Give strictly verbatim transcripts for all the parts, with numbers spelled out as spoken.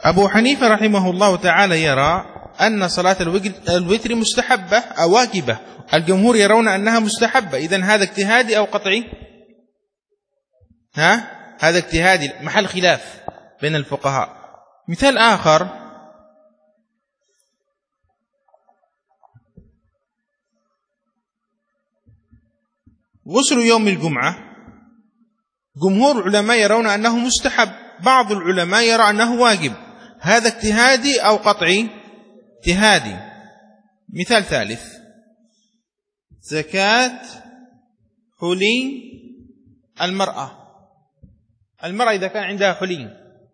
أبو حنيفة رحمه الله تعالى يرى أن صلاة الوتر مستحبة أو واجبة، الجمهور يرون أنها مستحبة. إذن هذا اجتهادي أو قطعي؟ ها؟ هذا اجتهادي محل خلاف بين الفقهاء. مثال آخر: غسل يوم الجمعة، جمهور العلماء يرون أنه مستحب، بعض العلماء يرى أنه واجب. هذا اجتهادي أو قطعي؟ اجتهادي. مثال ثالث: زكاة حلي المرأة، المرأة إذا كان عندها حلي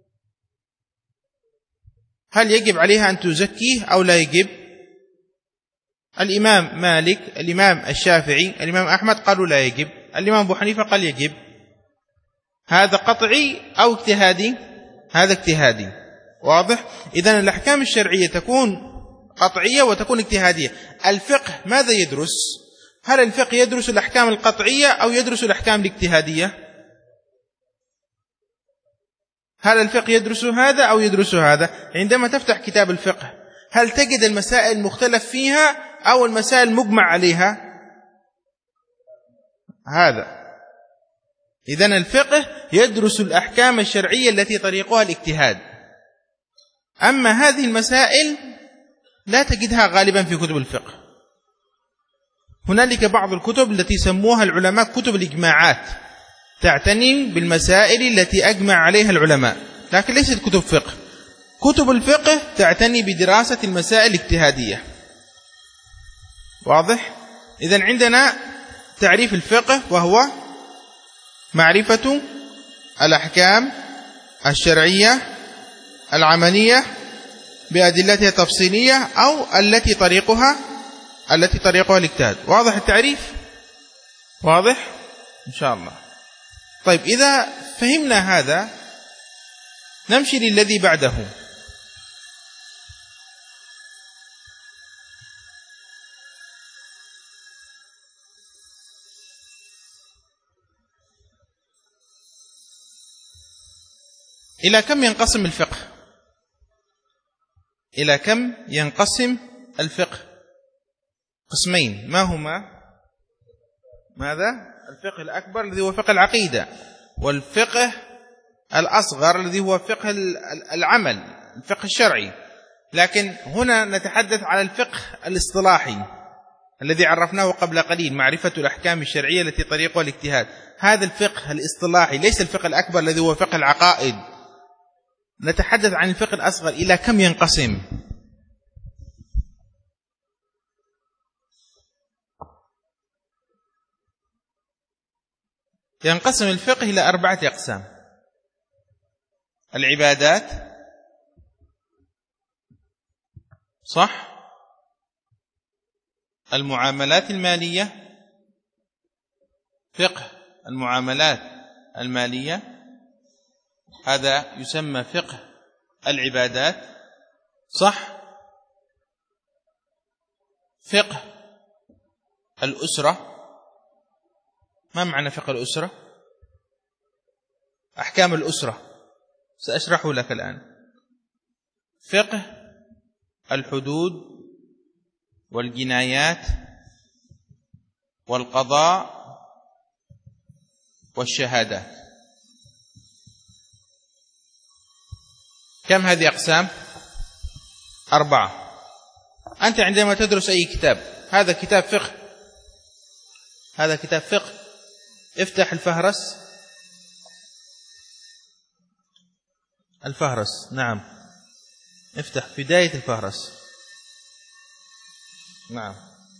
هل يجب عليها أن تزكيه أو لا يجب؟ الإمام مالك، الإمام الشافعي، الإمام أحمد قالوا لا يجب، الإمام أبو حنيفة قال يجب. هذا قطعي أو اجتهادي؟ هذا اجتهادي. واضح؟ إذن الأحكام الشرعية تكون قطعية وتكون اجتهادية. الفقه ماذا يدرس؟ هل الفقه يدرس الأحكام القطعية أو يدرس الأحكام الاجتهادية؟ هل الفقه يدرس هذا أو يدرس هذا؟ عندما تفتح كتاب الفقه هل تجد المسائل المختلف فيها أو المسائل مجمع عليها؟ هذا. إذن الفقه يدرس الأحكام الشرعية التي طريقها الاجتهاد. أما هذه المسائل لا تجدها غالبا في كتب الفقه. هنالك بعض الكتب التي سموها العلماء كتب الإجماعات، تعتني بالمسائل التي أجمع عليها العلماء، لكن ليست كتب فقه. كتب الفقه تعتني بدراسة المسائل الاجتهادية. واضح؟ إذن عندنا تعريف الفقه، وهو معرفة الأحكام الشرعية العملية بأدلتها التفصيلية أو التي طريقها التي طريقها الاجتهاد. واضح التعريف؟ واضح؟ إن شاء الله. طيب، إذا فهمنا هذا نمشي للذي بعده. إلى كم ينقسم الفقه؟ إلى كم ينقسم الفقه؟ قسمين، ما هما؟ ماذا؟ الفقه الأكبر الذي هو فقه العقيدة، والفقه الأصغر الذي هو فقه العمل، الفقه الشرعي. لكن هنا نتحدث على الفقه الاصطلاحي الذي عرفناه قبل قليل، معرفة الأحكام الشرعية التي طريقها الاجتهاد. هذا الفقه الاصطلاحي ليس الفقه الأكبر الذي هو فقه العقائد. نتحدث عن الفقه الأصغر. إلى كم ينقسم؟ ينقسم الفقه إلى أربعة أقسام: العبادات، صح؟ المعاملات المالية، فقه المعاملات المالية، هذا يسمى فقه العبادات، صح؟ فقه الأسرة، ما معنى فقه الأسرة؟ أحكام الأسرة سأشرح لك الآن. فقه الحدود والجنايات والقضاء والشهادات. كم هذه أقسام؟ أربعة. أنت عندما تدرس أي كتاب، هذا كتاب فقه، هذا كتاب فقه، افتح الفهرس، الفهرس، نعم، افتح بداية الفهرس، نعم،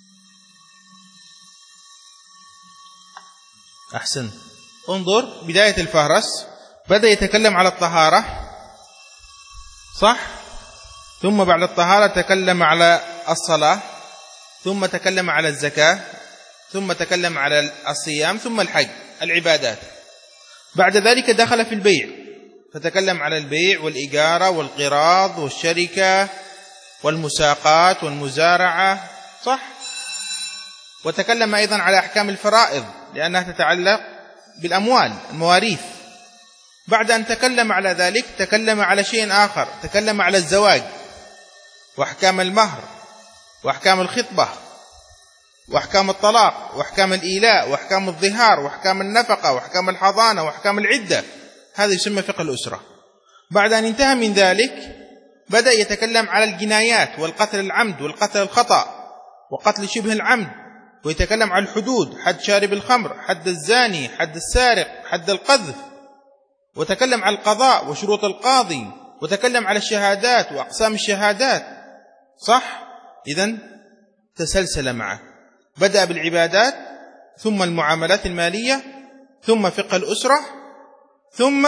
أحسن. انظر بداية الفهرس، بدأ يتكلم على الطهارة، صح؟ ثم بعد الطهارة تكلم على الصلاة، ثم تكلم على الزكاة، ثم تكلم على الصيام، ثم الحج، العبادات. بعد ذلك دخل في البيع، فتكلم على البيع والإجارة والقراض والشركة والمساقات والمزارعة، صح؟ وتكلم أيضا على أحكام الفرائض لأنها تتعلق بالأموال، المواريث. بعد أن تكلم على ذلك تكلم على شيء آخر، تكلم على الزواج وأحكام المهر وأحكام الخطبة وأحكام الطلاق وأحكام الإيلاء وأحكام الظهار وأحكام النفقة وأحكام الحضانة وأحكام العدة. هذا يسمى فقه الأسرة. بعد أن انتهى من ذلك بدأ يتكلم على الجنايات والقتل العمد والقتل الخطأ وقتل شبه العمد، ويتكلم على الحدود، حد شارب الخمر، حد الزاني، حد السارق، حد القذف، وتكلم على القضاء وشروط القاضي، وتكلم على الشهادات وأقسام الشهادات. صح؟ إذن تسلسل معه، بدأ بالعبادات ثم المعاملات المالية ثم فقه الأسرة ثم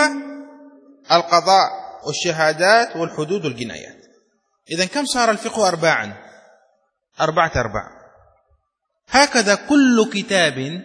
القضاء والشهادات والحدود والجنايات. إذن كم صار الفقه؟ أرباعا، أربعة أرباع. هكذا كل كتاب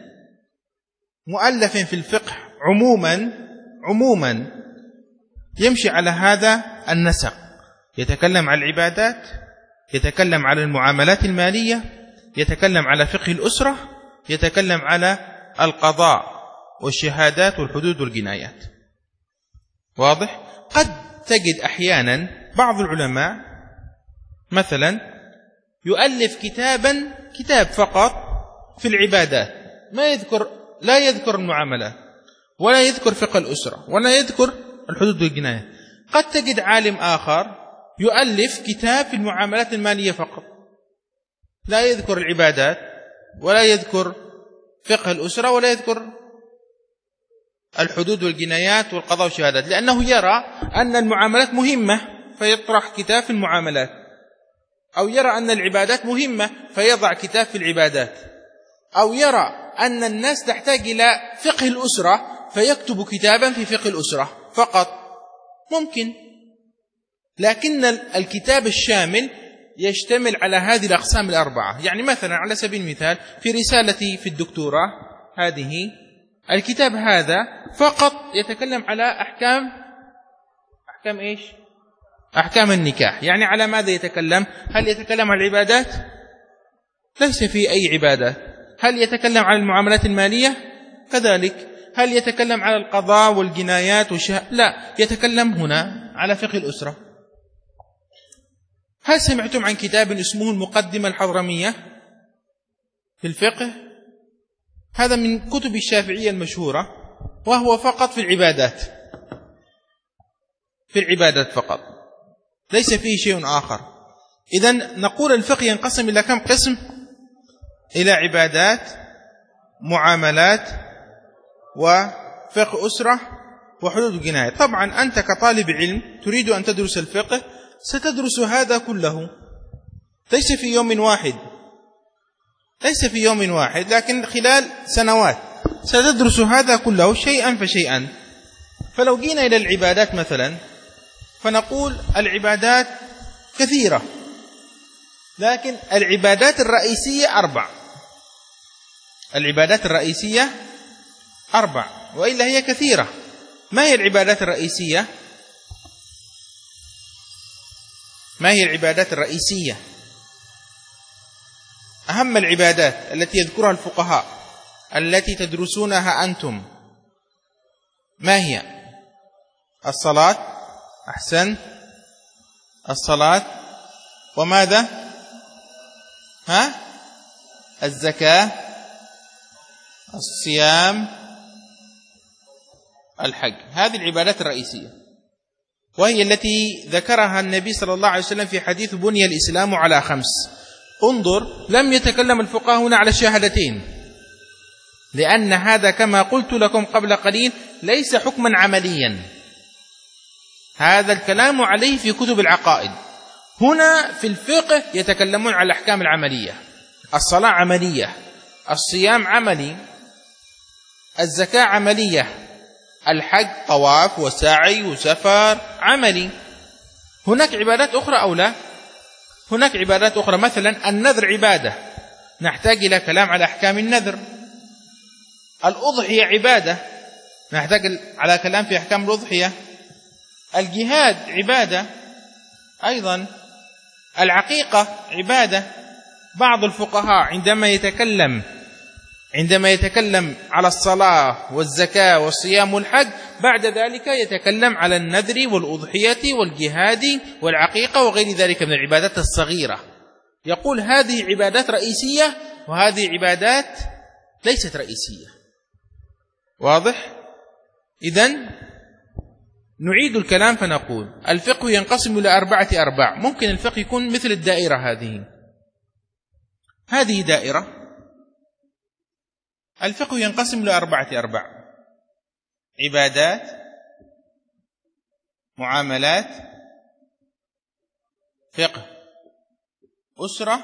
مؤلف في الفقه عموما عموما يمشي على هذا النسق، يتكلم عن العبادات، يتكلم على المعاملات المالية، يتكلم على فقه الأسرة، يتكلم على القضاء والشهادات والحدود والجنايات. واضح؟ قد تجد أحيانا بعض العلماء مثلا يؤلف كتابا كتاب فقط في العبادات، ما يذكر لا يذكر المعاملات ولا يذكر فقه الأسرة ولا يذكر الحدود والجنايات. قد تجد عالم آخر يؤلف كتاب في المعاملات المالية فقط، لا يذكر العبادات ولا يذكر فقه الأسرة ولا يذكر الحدود والجنايات والقضاء والشهادات، لأنه يرى أن المعاملات مهمة فيطرح كتاب في المعاملات، أو يرى أن العبادات مهمة فيضع كتاب في العبادات، أو يرى أن الناس تحتاج إلى فقه الأسرة فيكتب كتابا في فقه الأسرة فقط. ممكن، لكن الكتاب الشامل يشتمل على هذه الأقسام الأربعة. يعني مثلا على سبيل المثال في رسالتي في الدكتوراه هذه، الكتاب هذا فقط يتكلم على أحكام أحكام إيش؟ أحكام النكاح. يعني على ماذا يتكلم؟ هل يتكلم عن العبادات؟ ليس في أي عبادات. هل يتكلم عن المعاملات المالية؟ كذلك. هل يتكلم على القضاء والجنايات والشهادة؟ لا، يتكلم هنا على فقه الأسرة. هل سمعتم عن كتاب اسمه المقدمة الحضرمية في الفقه؟ هذا من كتب الشافعية المشهورة، وهو فقط في العبادات، في العبادات فقط، ليس فيه شيء آخر. إذن نقول الفقه ينقسم إلى كم قسم؟ إلى عبادات، معاملات، وفقه أسرة، وحدود الجناية. طبعا أنت كطالب علم تريد أن تدرس الفقه ستدرس هذا كله، ليس في يوم واحد، ليس في يوم واحد، لكن خلال سنوات ستدرس هذا كله شيئا فشيئا. فلو جينا إلى العبادات مثلا فنقول العبادات كثيرة، لكن العبادات الرئيسية أربع. العبادات الرئيسية أربع، وإلا هي كثيرة. ما هي العبادات الرئيسية؟ ما هي العبادات الرئيسية؟ أهم العبادات التي يذكرها الفقهاء التي تدرسونها أنتم ما هي؟ الصلاة، أحسن، الصلاة، وماذا؟ ها؟ الزكاة، الصيام، الحج. هذه العبادات الرئيسية، وهي التي ذكرها النبي صلى الله عليه وسلم في حديث بني الإسلام على خمس. انظر، لم يتكلم الفقهاء هنا على الشهادتين، لأن هذا كما قلت لكم قبل قليل ليس حكما عمليا، هذا الكلام عليه في كتب العقائد. هنا في الفقه يتكلمون على الأحكام العملية. الصلاة عملية، الصيام عملي، الزكاة عملية، الحج طواف وسعي وسفر عملي. هناك عبادات أخرى أو لا؟ هناك عبادات أخرى، مثلا النذر عبادة، نحتاج إلى كلام على أحكام النذر. الأضحية عبادة، نحتاج على كلام في أحكام الأضحية. الجهاد عبادة أيضا. العقيقة عبادة. بعض الفقهاء عندما يتكلم عندما يتكلم على الصلاة والزكاة والصيام والحج، بعد ذلك يتكلم على النذر والأضحية والجهاد والعقيقة وغير ذلك من العبادات الصغيرة. يقول هذه عبادات رئيسية وهذه عبادات ليست رئيسية. واضح؟ إذن نعيد الكلام فنقول الفقه ينقسم إلى أربعة أرباع. ممكن الفقه يكون مثل الدائرة هذه. هذه دائرة. الفقه ينقسم إلى أربعة أرباع: عبادات، معاملات، فقه أسرة،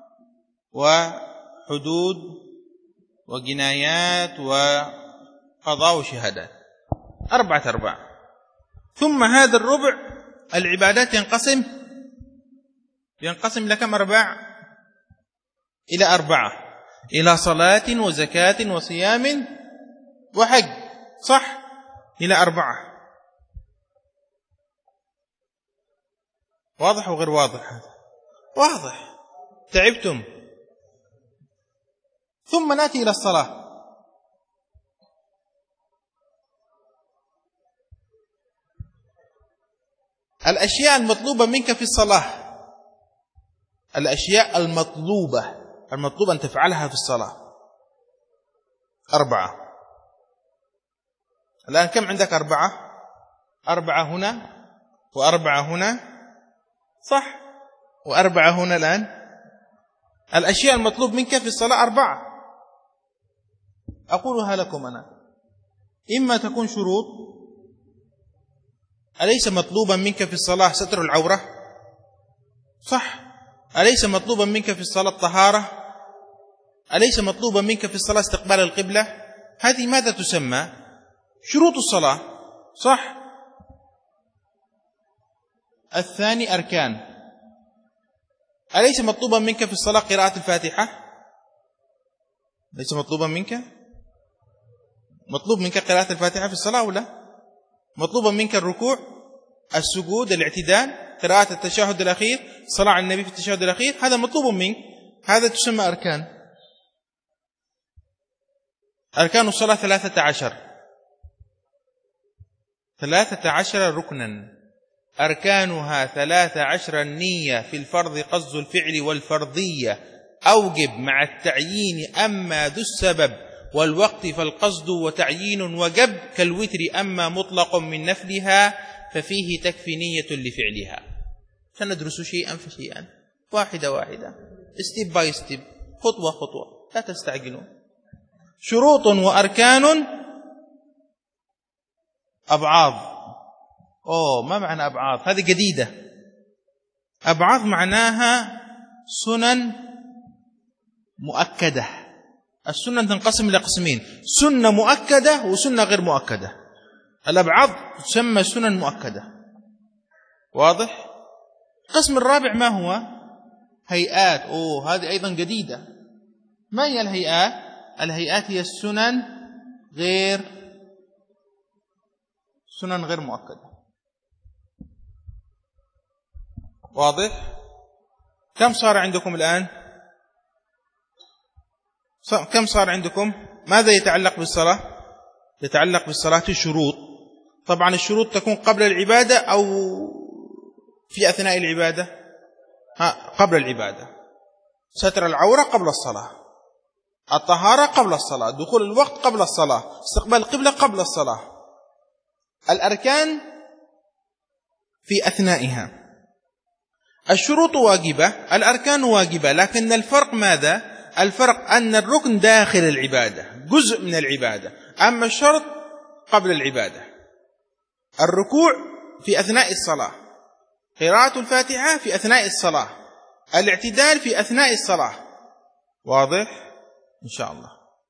وحدود وجنايات وقضاء وشهادات. أربعة أرباع. ثم هذا الربع العبادات ينقسم ينقسم إلى كم أرباع؟ إلى أربعة: إلى صلاة وزكاة وصيام وحج. صح؟ إلى أربعة. واضح وغير واضح؟ هذا واضح. تعبتم؟ ثم نأتي إلى الصلاة. الأشياء المطلوبة منك في الصلاة، الأشياء المطلوبة المطلوب أن تفعلها في الصلاة أربعة. الآن كم عندك؟ أربعة. أربعة هنا وأربعة هنا، صح؟ وأربعة هنا. الآن الأشياء المطلوب منك في الصلاة أربعة. أقولها لكم أنا: إما تكون شروط. أليس مطلوبا منك في الصلاة ستر العورة؟ صح؟ أليس مطلوبا منك في الصلاة طهارة؟ أليس مطلوبا منك في الصلاة استقبال القبلة؟ هذه ماذا تسمى؟ شروط الصلاة. صح؟ الثاني أركان. أليس مطلوبا منك في الصلاة قراءة الفاتحة؟ ليس مطلوبا منك؟ مطلوب منك قراءة الفاتحة في الصلاة ولا؟ مطلوبا منك الركوع، السجود، الاعتدال، قراءة التشهد الأخير، صلاة على النبي في التشهد الأخير. هذا مطلوب منك. هذا تسمى أركان. أركان الصلاة ثلاثة عشر ثلاثة عشر ركنا. أركانها ثلاثة عشر: النية في الفرض، قصد الفعل والفرضية، أوجب مع التعيين أما ذو السبب، والوقت فالقصد وتعيين وجب، كالوتر أما مطلق من نفلها ففيه تكفي نية لفعلها. سندرس شيئا فشيئا، واحدة واحدة، ستيب باي ستيب، خطوة خطوة، لا تستعجلوا. شروط وأركان. أبعاض. أوه، ما معنى أبعاض؟ هذه جديدة. أبعاض معناها سنن مؤكدة. السنن تنقسم إلى قسمين: سنة مؤكدة وسنة غير مؤكدة. الأبعاض تسمى سنن مؤكدة. واضح؟ القسم الرابع ما هو؟ هيئات. أوه، هذه أيضا جديدة. ما هي الهيئات؟ الهيئات هي السنن غير سنن غير مؤكدة. واضح؟ كم صار عندكم الآن؟ كم صار عندكم؟ ماذا يتعلق بالصلاة؟ يتعلق بالصلاة الشروط. طبعا الشروط تكون قبل العبادة أو في أثناء العبادة؟ ها، قبل العبادة. ستر العورة قبل الصلاة، الطهارة قبل الصلاة، دخول الوقت قبل الصلاة، استقبال القبلة قبل الصلاة. الأركان في أثنائها. الشروط واجبة، الأركان واجبة، لكن الفرق ماذا؟ الفرق أن الركن داخل العبادة، جزء من العبادة، أما الشرط قبل العبادة. الركوع في أثناء الصلاة، قراءة الفاتحة في أثناء الصلاة، الاعتدال في أثناء الصلاة. واضح؟ إن شاء الله.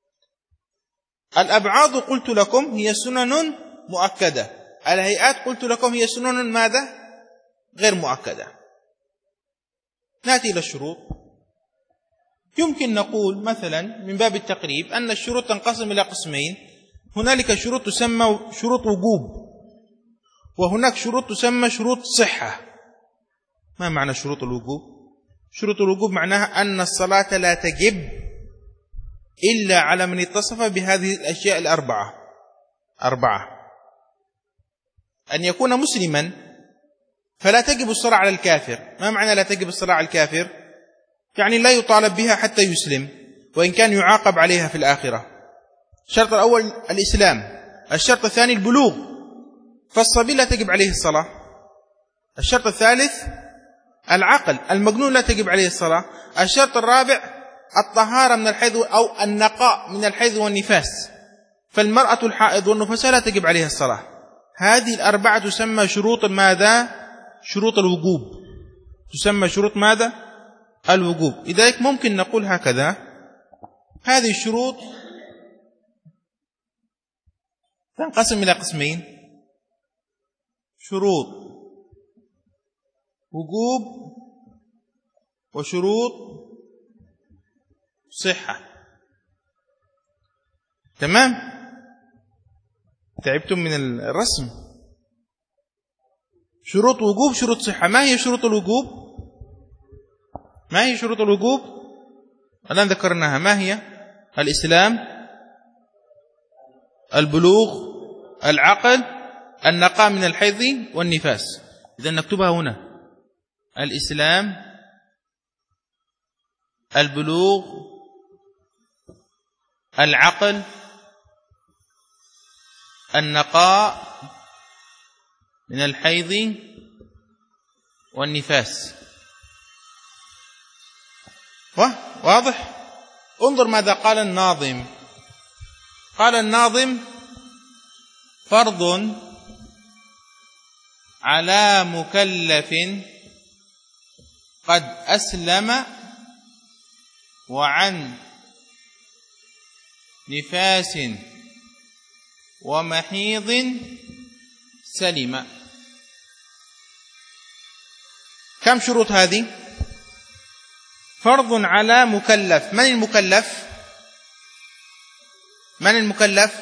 الأبعاض قلت لكم هي سنن مؤكدة. الهيئات قلت لكم هي سنن ماذا؟ غير مؤكدة. نأتي إلى الشروط. يمكن نقول مثلا من باب التقريب أن الشروط تنقسم إلى قسمين: هنالك شروط تسمى شروط وجوب، وهناك شروط تسمى شروط صحة. ما معنى شروط الوجوب؟ شروط الوجوب معناها أن الصلاة لا تجب إلا على من اتصف بهذه الأشياء الأربعة. أربعة: أن يكون مسلما فلا تجب الصلاة على الكافر. ما معنى لا تجب الصلاة على الكافر؟ يعني لا يطالب بها حتى يسلم، وإن كان يعاقب عليها في الآخرة. الشرط الأول الإسلام. الشرط الثاني البلوغ، فالصبي لا تجب عليه الصلاة. الشرط الثالث العقل، المجنون لا تجب عليه الصلاة. الشرط الرابع الطهارة من الحيض أو النقاء من الحيض والنفاس، فالمرأة الحائض والنفساء لا تجب عليها الصلاة. هذه الأربعة تسمى شروط ماذا؟ شروط الوجوب. تسمى شروط ماذا؟ الوجوب. لذلك ممكن نقول هكذا: هذه الشروط تنقسم إلى قسمين: شروط وجوب وشروط صحة. تمام؟ تعبتم من الرسم. شروط وجوب، شروط صحة. ما هي شروط الوجوب؟ ما هي شروط الوجوب؟ الآن ذكرناها. ما هي؟ الإسلام، البلوغ، العقل، النقاء من الحيض والنفاس. إذا نكتبها هنا: الإسلام، البلوغ، العقل، النقاء من الحيض والنفاس. واضح؟ انظر ماذا قال الناظم. قال الناظم: فرض على مكلف قد أسلم وعن نفاس ومحيض سلم. كم شروط هذه؟ فرض على مكلف. من المكلف؟ من المكلف؟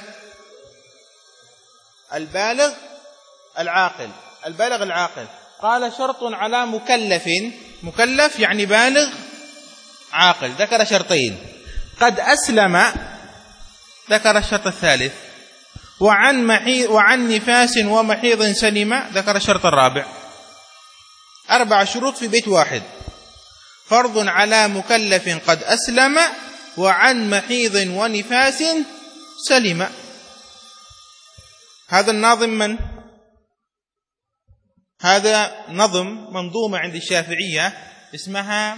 البالغ العاقل. البالغ العاقل. قال: شرط على مكلف. مكلف يعني بالغ عاقل. ذكر شرطين: قد أسلم، ذكر الشرط الثالث، وعن محيض وعن نفاس ومحيض سلم، ذكر الشرط الرابع. أربع شروط في بيت واحد: فرض على مكلف قد أسلم وعن محيض ونفاس سلم. هذا الناظم من؟ هذا نظم منظومة عند الشافعية اسمها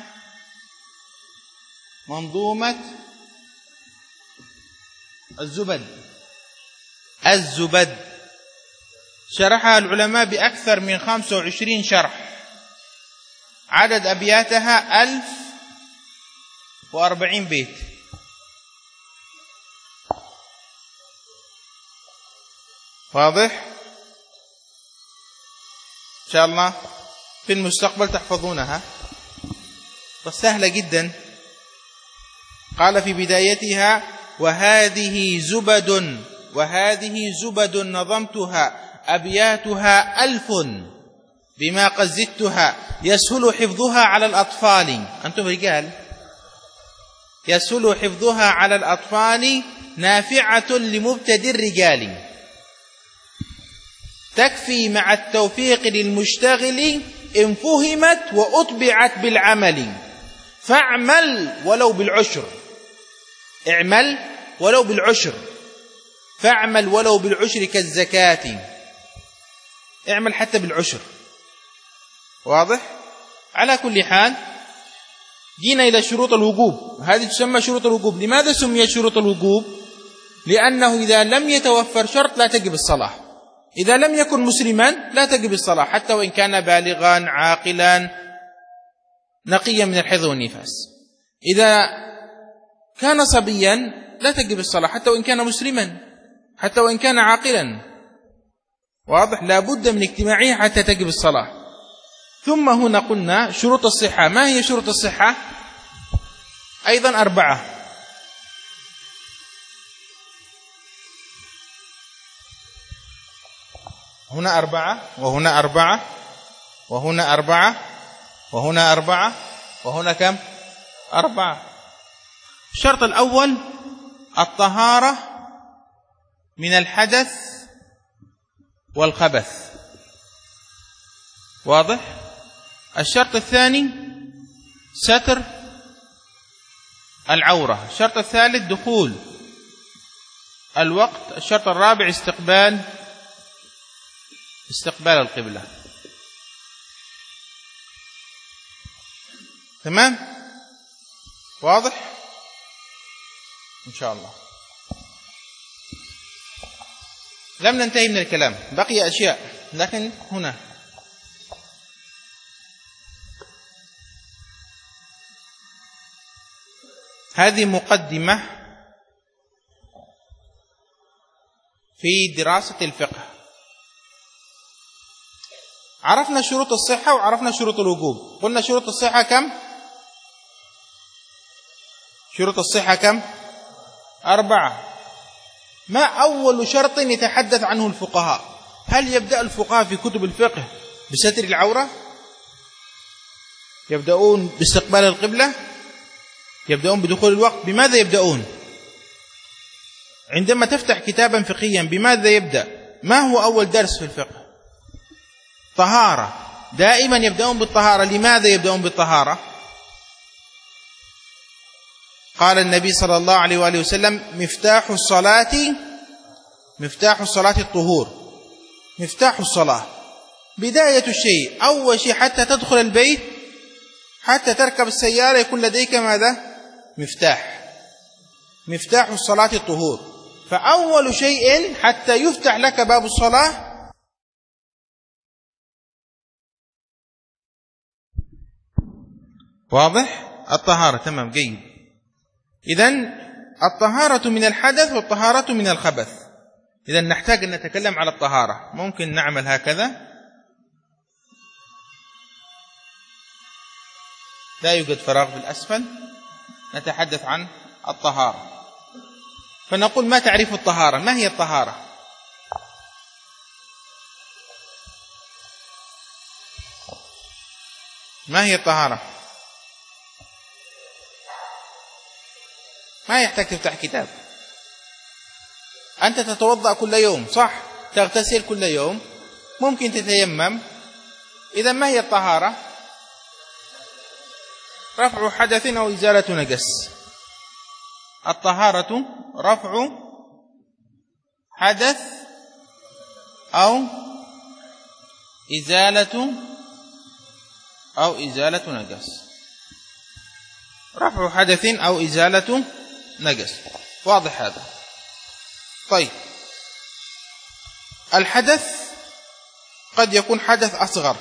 منظومة الزبد. الزبد شرحها العلماء بأكثر من خمسة وعشرين شرح، عدد أبياتها ألف وأربعين بيت. واضح؟ إن شاء الله في المستقبل تحفظونها، بس سهلة جدا. قال في بدايتها: وهذه زبد وهذه زبد نظمتها أبياتها ألف بما قد زدتها يسهل حفظها على الأطفال. أنتم رجال. يسهل حفظها على الأطفال نافعة لمبتدئ الرجال، تكفي مع التوفيق للمشتغل إن فهمت وأطبعت بالعمل، فاعمل ولو بالعشر. اعمل ولو بالعشر، فاعمل ولو بالعشر كالزكاة. اعمل حتى بالعشر. واضح؟ على كل حال جينا إلى شروط الوجوب. هذه تسمى شروط الوجوب. لماذا سميت شروط الوجوب؟ لأنه إذا لم يتوفر شرط لا تجب الصلاة. إذا لم يكن مسلما لا تجب الصلاة حتى وإن كان بالغا عاقلا نقيا من الحيض والنفاس. إذا كان صبيا لا تجب الصلاة حتى وإن كان مسلما، حتى وإن كان عاقلا. واضح؟ لا بد من اجتماعه حتى تجب الصلاة. ثم هنا قلنا شروط الصحة. ما هي شروط الصحة؟ أيضا أربعة. هنا أربعة وهنا أربعة وهنا أربعة وهنا أربعة وهنا كم؟ أربعة. الشرط الأول الطهارة من الحدث والخبث. واضح؟ الشرط الثاني ستر العورة. الشرط الثالث دخول الوقت. الشرط الرابع استقبال استقبال القبلة. تمام؟ واضح؟ إن شاء الله. لم ننتهي من الكلام، بقي أشياء، لكن هنا هذه مقدمة في دراسة الفقه. عرفنا شروط الصحة وعرفنا شروط الوجوب. قلنا شروط الصحة كم؟ شروط الصحة كم؟ أربعة. ما أول شرط يتحدث عنه الفقهاء؟ هل يبدأ الفقهاء في كتب الفقه بستر العورة؟ يبدأون باستقبال القبلة؟ يبدأون بدخول الوقت؟ بماذا يبدأون؟ عندما تفتح كتابا فقهيا بماذا يبدأ؟ ما هو أول درس في الفقه؟ طهارة. دائما يبدأون بالطهارة. لماذا يبدأون بالطهارة؟ قال النبي صلى الله عليه وآله وسلم: مفتاح الصلاة مفتاح الصلاة الطهور. مفتاح الصلاة بداية الشيء، أول شيء حتى تدخل البيت، حتى تركب السيارة يكون لديك ماذا؟ مفتاح. مفتاح الصلاة الطهور. فأول شيء حتى يفتح لك باب الصلاة واضح؟ الطهارة. تمام، جيد. إذن الطهارة من الحدث والطهارة من الخبث. إذن نحتاج أن نتكلم على الطهارة. ممكن نعمل هكذا، لا يوجد فراغ في الأسفل. نتحدث عن الطهارة. فنقول: ما تعريف الطهارة؟ ما هي الطهارة؟ ما هي الطهارة؟ ما يحتاج تفتح كتاب. أنت تتوضأ كل يوم، صح؟ تغتسل كل يوم، ممكن تتيمم. إذا ما هي الطهارة؟ رفع حدث أو إزالة نجس. الطهارة رفع حدث أو إزالة أو إزالة نجس. رفع حدث أو إزالة نجس. واضح هذا؟ طيب، الحدث قد يكون حدث أصغر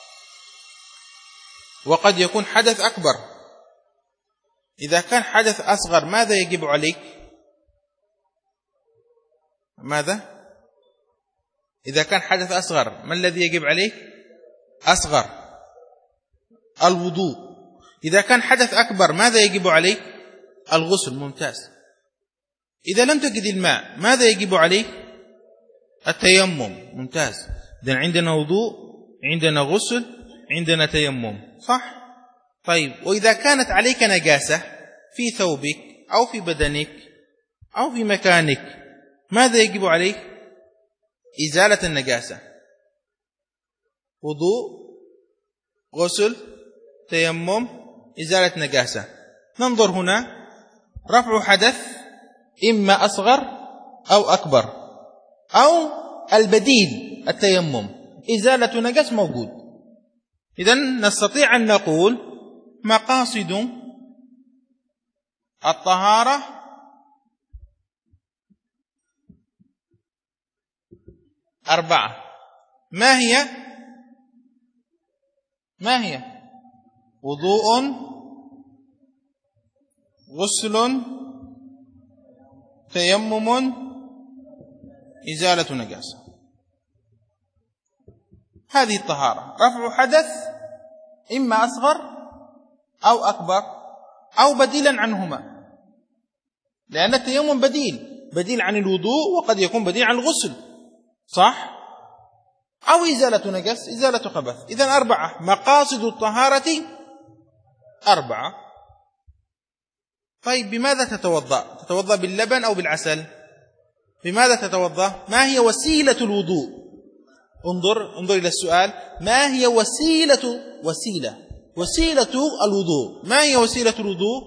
وقد يكون حدث أكبر. إذا كان حدث أصغر ماذا يجب عليك؟ ماذا؟ إذا كان حدث أصغر ما الذي يجب عليك؟ أصغر الوضوء. إذا كان حدث أكبر ماذا يجب عليك؟ الغسل. ممتاز. إذا لم تجد الماء ماذا يجب عليك؟ التيمم. ممتاز. إذن عندنا وضوء، عندنا غسل، عندنا تيمم، صح؟ طيب، وإذا كانت عليك نجاسة في ثوبك أو في بدنك أو في مكانك ماذا يجب عليك؟ إزالة النجاسة. وضوء، غسل، تيمم، إزالة نجاسة. ننظر هنا، رفع حدث إما أصغر أو أكبر، أو البديل التيمم، إزالة نجس موجود. إذن نستطيع أن نقول مقاصد الطهارة أربعة. ما هي؟ ما هي؟ وضوء، غسل، تيمم، إزالة نجاسة. هذه الطهارة. رفع حدث إما أصغر أو أكبر أو بديلا عنهما، لأن التيمم بديل بديل عن الوضوء، وقد يكون بديل عن الغسل، صح؟ أو إزالة نجس، إزالة خبث. إذن أربعة. مقاصد الطهارة أربعة. طيب بماذا تتوضأ؟ تتوضأ باللبن أو بالعسل؟ بماذا تتوضأ؟ ما هي وسيلة الوضوء؟ انظر انظر إلى السؤال، ما هي وسيلة وسيلة وسيلة الوضوء؟ ما هي وسيلة الوضوء؟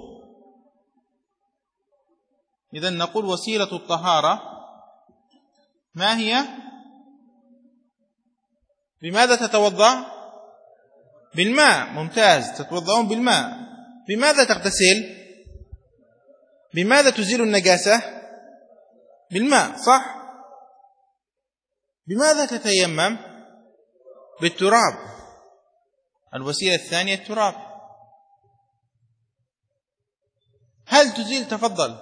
إذن نقول وسيلة الطهارة ما هي؟ بماذا تتوضأ؟ بالماء. ممتاز، تتوضأون بالماء. بماذا تغتسل؟ بماذا تزيل النجاسة؟ بالماء، صح؟ بماذا تتيمم؟ بالتراب. الوسيلة الثانية التراب. هل تزيل؟ تفضل.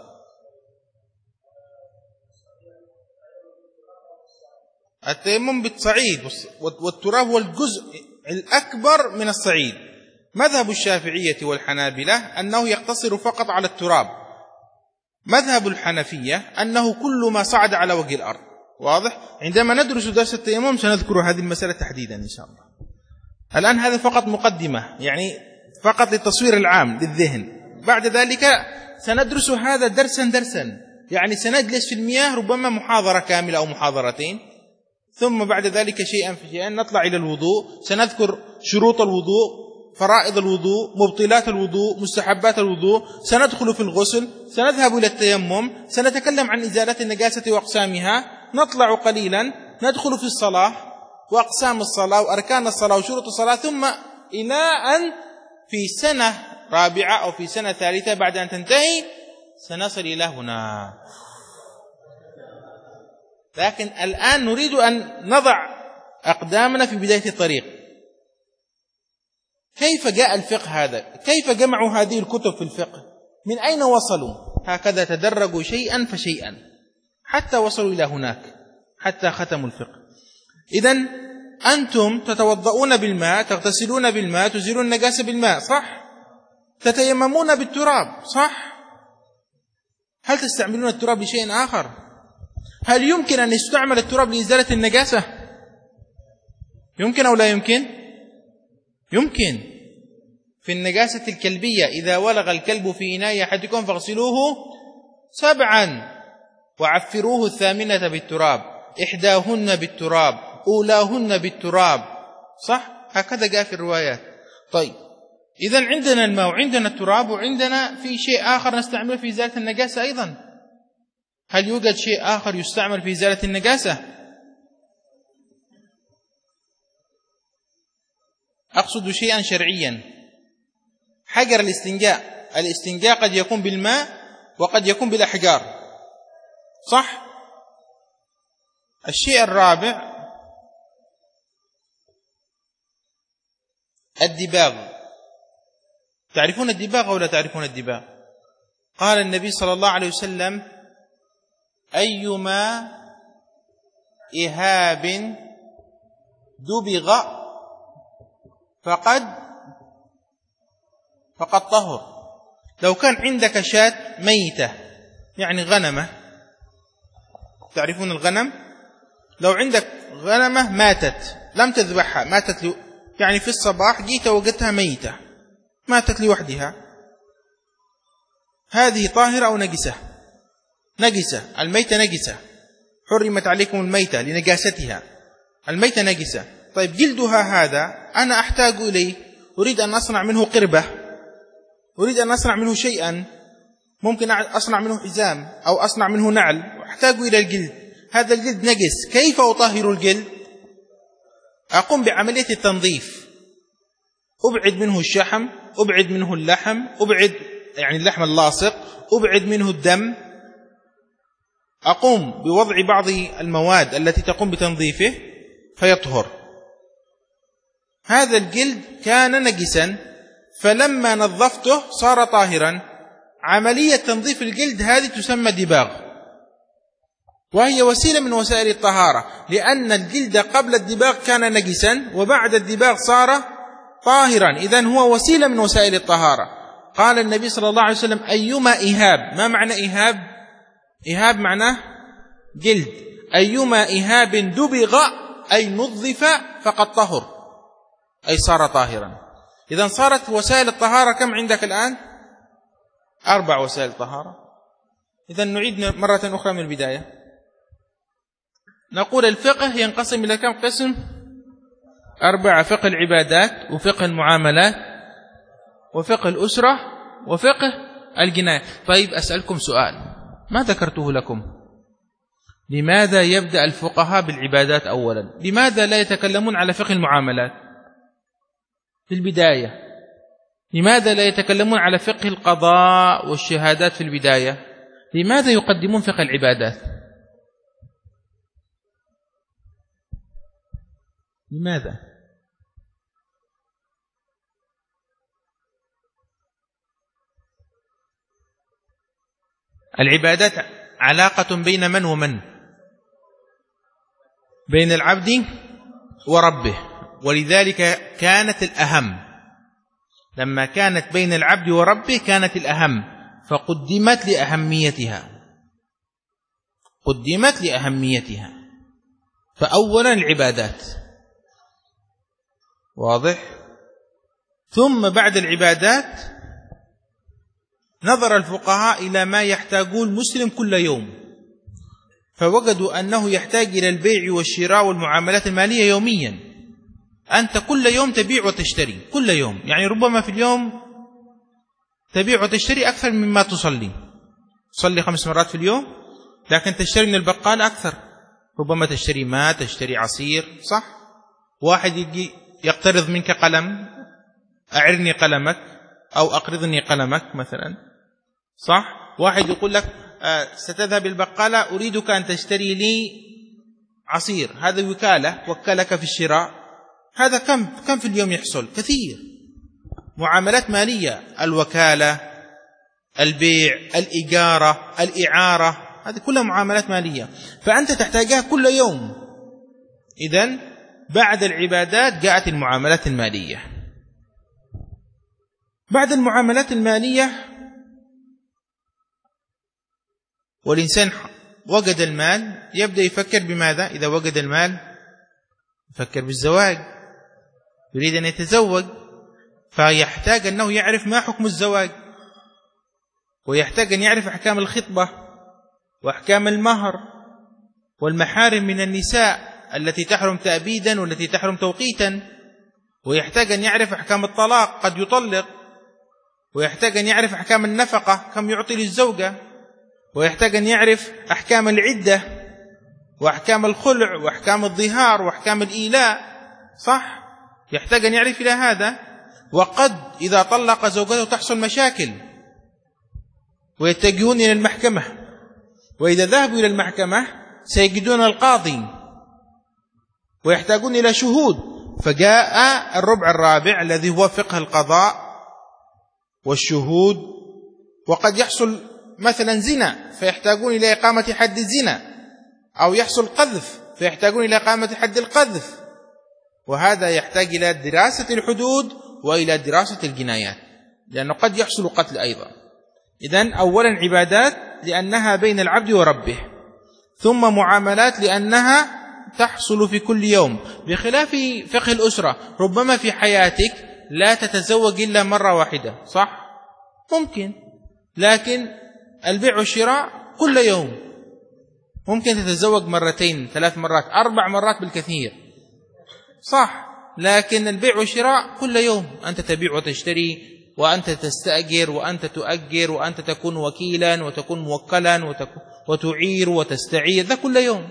التيمم بالصعيد، والتراب هو الجزء الأكبر من الصعيد. مذهب الشافعية والحنابلة أنه يقتصر فقط على التراب. مذهب الحنفية أنه كل ما صعد على وجه الأرض. واضح؟ عندما ندرس درس التيمم سنذكر هذه المسألة تحديدا إن شاء الله. الآن هذا فقط مقدمة، يعني فقط للتصوير العام للذهن. بعد ذلك سندرس هذا درسا درسا، يعني سنجلس في المياه ربما محاضرة كاملة أو محاضرتين، ثم بعد ذلك شيئا فشيئا نطلع إلى الوضوء. سنذكر شروط الوضوء، فرائض الوضوء، مبطلات الوضوء، مستحبات الوضوء. سندخل في الغسل، سنذهب إلى التيمم، سنتكلم عن إزالة النجاسة وأقسامها، نطلع قليلا ندخل في الصلاة وأقسام الصلاة وأركان الصلاة وشروط الصلاة، ثم إلى أن في سنة رابعة أو في سنة ثالثة بعد أن تنتهي سنصل إلى هنا. لكن الآن نريد أن نضع أقدامنا في بداية الطريق. كيف جاء الفقه هذا؟ كيف جمعوا هذه الكتب في الفقه؟ من أين وصلوا؟ هكذا تدرجوا شيئا فشيئا حتى وصلوا إلى هناك، حتى ختموا الفقه. إذن أنتم تتوضؤون بالماء، تغتسلون بالماء، تزيلون النجاسة بالماء، صح؟ تتيممون بالتراب، صح؟ هل تستعملون التراب لشيء آخر؟ هل يمكن أن يستعمل التراب لإزالة النجاسة؟ يمكن أو لا يمكن؟ يمكن. في النجاسة الكلبية إذا ولغ الكلب في إناء أحدكم فاغسلوه سبعا وعفروه الثامنة بالتراب، إحداهن بالتراب، أولاهن بالتراب، صح؟ هكذا جاء في الروايات. طيب إذن عندنا الماء وعندنا التراب وعندنا في شيء آخر نستعمله في إزالة النجاسة أيضا. هل يوجد شيء آخر يستعمل في إزالة النجاسة؟ أقصد شيئا شرعيا. حجر الاستنجاء، الاستنجاء قد يكون بالماء وقد يكون بالأحجار، صح؟ الشيء الرابع الدباغ. تعرفون الدباغ أو لا تعرفون الدباغ؟ قال النبي صلى الله عليه وسلم: أيما إهاب دبغ فقد فقد طهر. لو كان عندك شاة ميتة، يعني غنمة، تعرفون الغنم؟ لو عندك غنمة ماتت لم تذبحها، ماتت لو يعني في الصباح جيت وجدتها ميتة، ماتت لوحدها، هذه طاهرة أو نجسة؟ نجسة. الميتة نجسة، حرمت عليكم الميتة لنجاستها، الميتة نجسة. طيب جلدها هذا أنا أحتاج إليه، أريد أن أصنع منه قربة، أريد أن أصنع منه شيئا، ممكن أصنع منه حزام أو أصنع منه نعل، أحتاج إلى الجلد. هذا الجلد نجس، كيف أطهر الجلد؟ أقوم بعملية التنظيف، أبعد منه الشحم، أبعد منه اللحم، أبعد يعني اللحم اللاصق، أبعد منه الدم، أقوم بوضع بعض المواد التي تقوم بتنظيفه فيطهر. هذا الجلد كان نجسا، فلما نظفته صار طاهرا. عملية تنظيف الجلد هذه تسمى دباغ، وهي وسيلة من وسائل الطهارة، لأن الجلد قبل الدباغ كان نجسا وبعد الدباغ صار طاهرا، إذن هو وسيلة من وسائل الطهارة. قال النبي صلى الله عليه وسلم: أيما إهاب. ما معنى إهاب؟ إهاب معناه جلد. أيما إهاب دبغ أي نظف فقد طهر، أي صار طاهرا. إذن صارت وسائل الطهارة كم عندك الآن؟ أربع وسائل طهارة. إذن نعيد مرة أخرى من البداية. نقول الفقه ينقسم إلى كم قسم؟ أربعة: فقه العبادات، وفقه المعاملات، وفقه الأسرة، وفقه الجناية. طيب أسألكم سؤال ما ذكرته لكم، لماذا يبدأ الفقهاء بالعبادات أولا؟ لماذا لا يتكلمون على فقه المعاملات في البداية؟ لماذا لا يتكلمون على فقه القضاء والشهادات في البداية؟ لماذا يقدمون فقه العبادات؟ لماذا؟ العبادات علاقة بين من ومن؟ بين العبد وربه، ولذلك كانت الأهم. لما كانت بين العبد وربه كانت الأهم، فقدمت لأهميتها قدمت لأهميتها فأولا العبادات، واضح؟ ثم بعد العبادات نظر الفقهاء إلى ما يحتاجون المسلم كل يوم، فوجدوا أنه يحتاج إلى البيع والشراء والمعاملات المالية يوميا. أنت كل يوم تبيع وتشتري، كل يوم، يعني ربما في اليوم تبيع وتشتري أكثر مما تصلي. تصلي خمس مرات في اليوم، لكن تشتري من البقال أكثر. ربما تشتري ماء، تشتري عصير، صح؟ واحد يجي يقترض منك قلم، أعرني قلمك، أو أقرضني قلمك مثلا، صح؟ واحد يقول لك آه ستذهب البقالة، أريدك أن تشتري لي عصير، هذا وكالة، وكلك في الشراء. هذا كم كم في اليوم يحصل؟ كثير. معاملات مالية، الوكالة، البيع، الإجارة، الإعارة، هذه كلها معاملات مالية، فأنت تحتاجها كل يوم. إذن بعد العبادات جاءت المعاملات المالية. بعد المعاملات المالية والإنسان وجد المال، يبدأ يفكر بماذا؟ إذا وجد المال يفكر بالزواج، يريد أن يتزوج، فيحتاج أنه يعرف ما حكم الزواج، ويحتاج أن يعرف أحكام الخطبة وأحكام المهر والمحارم من النساء التي تحرم تأبيدا والتي تحرم توقيتا، ويحتاج أن يعرف أحكام الطلاق، قد يطلق، ويحتاج أن يعرف أحكام النفقة، كم يعطي للزوجة، ويحتاج أن يعرف أحكام العدة وأحكام الخلع وأحكام الظهار وأحكام الإيلاء، صح؟ يحتاج أن يعرف إلى هذا. وقد إذا طلق زوجته تحصل مشاكل ويتجهون إلى المحكمة، وإذا ذهبوا إلى المحكمة سيجدون القاضي ويحتاجون إلى شهود، فجاء الربع الرابع الذي هو فقه القضاء والشهود. وقد يحصل مثلا زنا فيحتاجون إلى إقامة حد الزنا، أو يحصل قذف فيحتاجون إلى إقامة حد القذف، وهذا يحتاج إلى دراسة الحدود وإلى دراسة الجنايات، لأنه قد يحصل قتل أيضا. إذن أولا عبادات لأنها بين العبد وربه، ثم معاملات لأنها تحصل في كل يوم، بخلاف فقه الأسرة. ربما في حياتك لا تتزوج إلا مرة واحدة، صح؟ ممكن، لكن البيع والشراء كل يوم، ممكن تتزوج مرتين، ثلاث مرات، أربع مرات بالكثير، صح؟ لكن البيع والشراء كل يوم، أنت تبيع وتشتري، وأنت تستأجر، وأنت تؤجر، وأنت تكون وكيلا وتكون موكلا وتعير وتستعير، ذا كل يوم.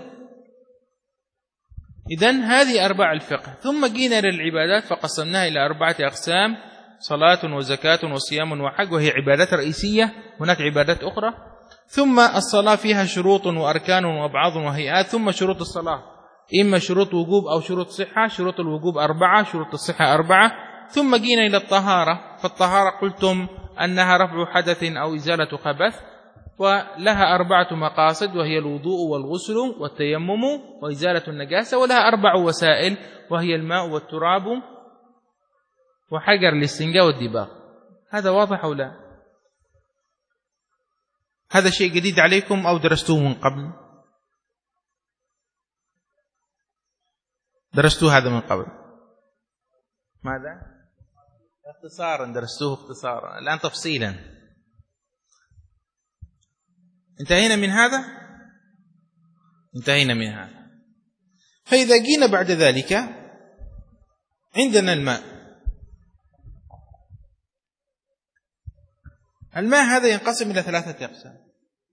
إذن هذه أرباع الفقه. ثم جينا للعبادات فقسمناها إلى أربعة أقسام: صلاة وزكاة وصيام وحج، وهي عبادات رئيسية، هناك عبادات أخرى. ثم الصلاة فيها شروط وأركان وأبعاض وهيئات. ثم شروط الصلاة إما شروط وجوب أو شروط صحة. شروط الوجوب أربعة، شروط الصحة أربعة. ثم جينا إلى الطهارة، فالطهارة قلتم أنها رفع حدث أو إزالة خبث، ولها أربعة مقاصد، وهي الوضوء والغسل والتيمم وإزالة النجاسة، ولها أربع وسائل، وهي الماء والتراب وحجر الاستنجاء والدباغ. هذا واضح أو لا؟ هذا شيء جديد عليكم أو درستوه من قبل؟ درستوه هذا من قبل؟ ماذا؟ اختصارا درستوه، اختصارا، الآن تفصيلا. انتهينا من هذا؟ انتهينا من هذا. فإذا جينا بعد ذلك عندنا الماء. الماء هذا ينقسم إلى ثلاثة أقسام.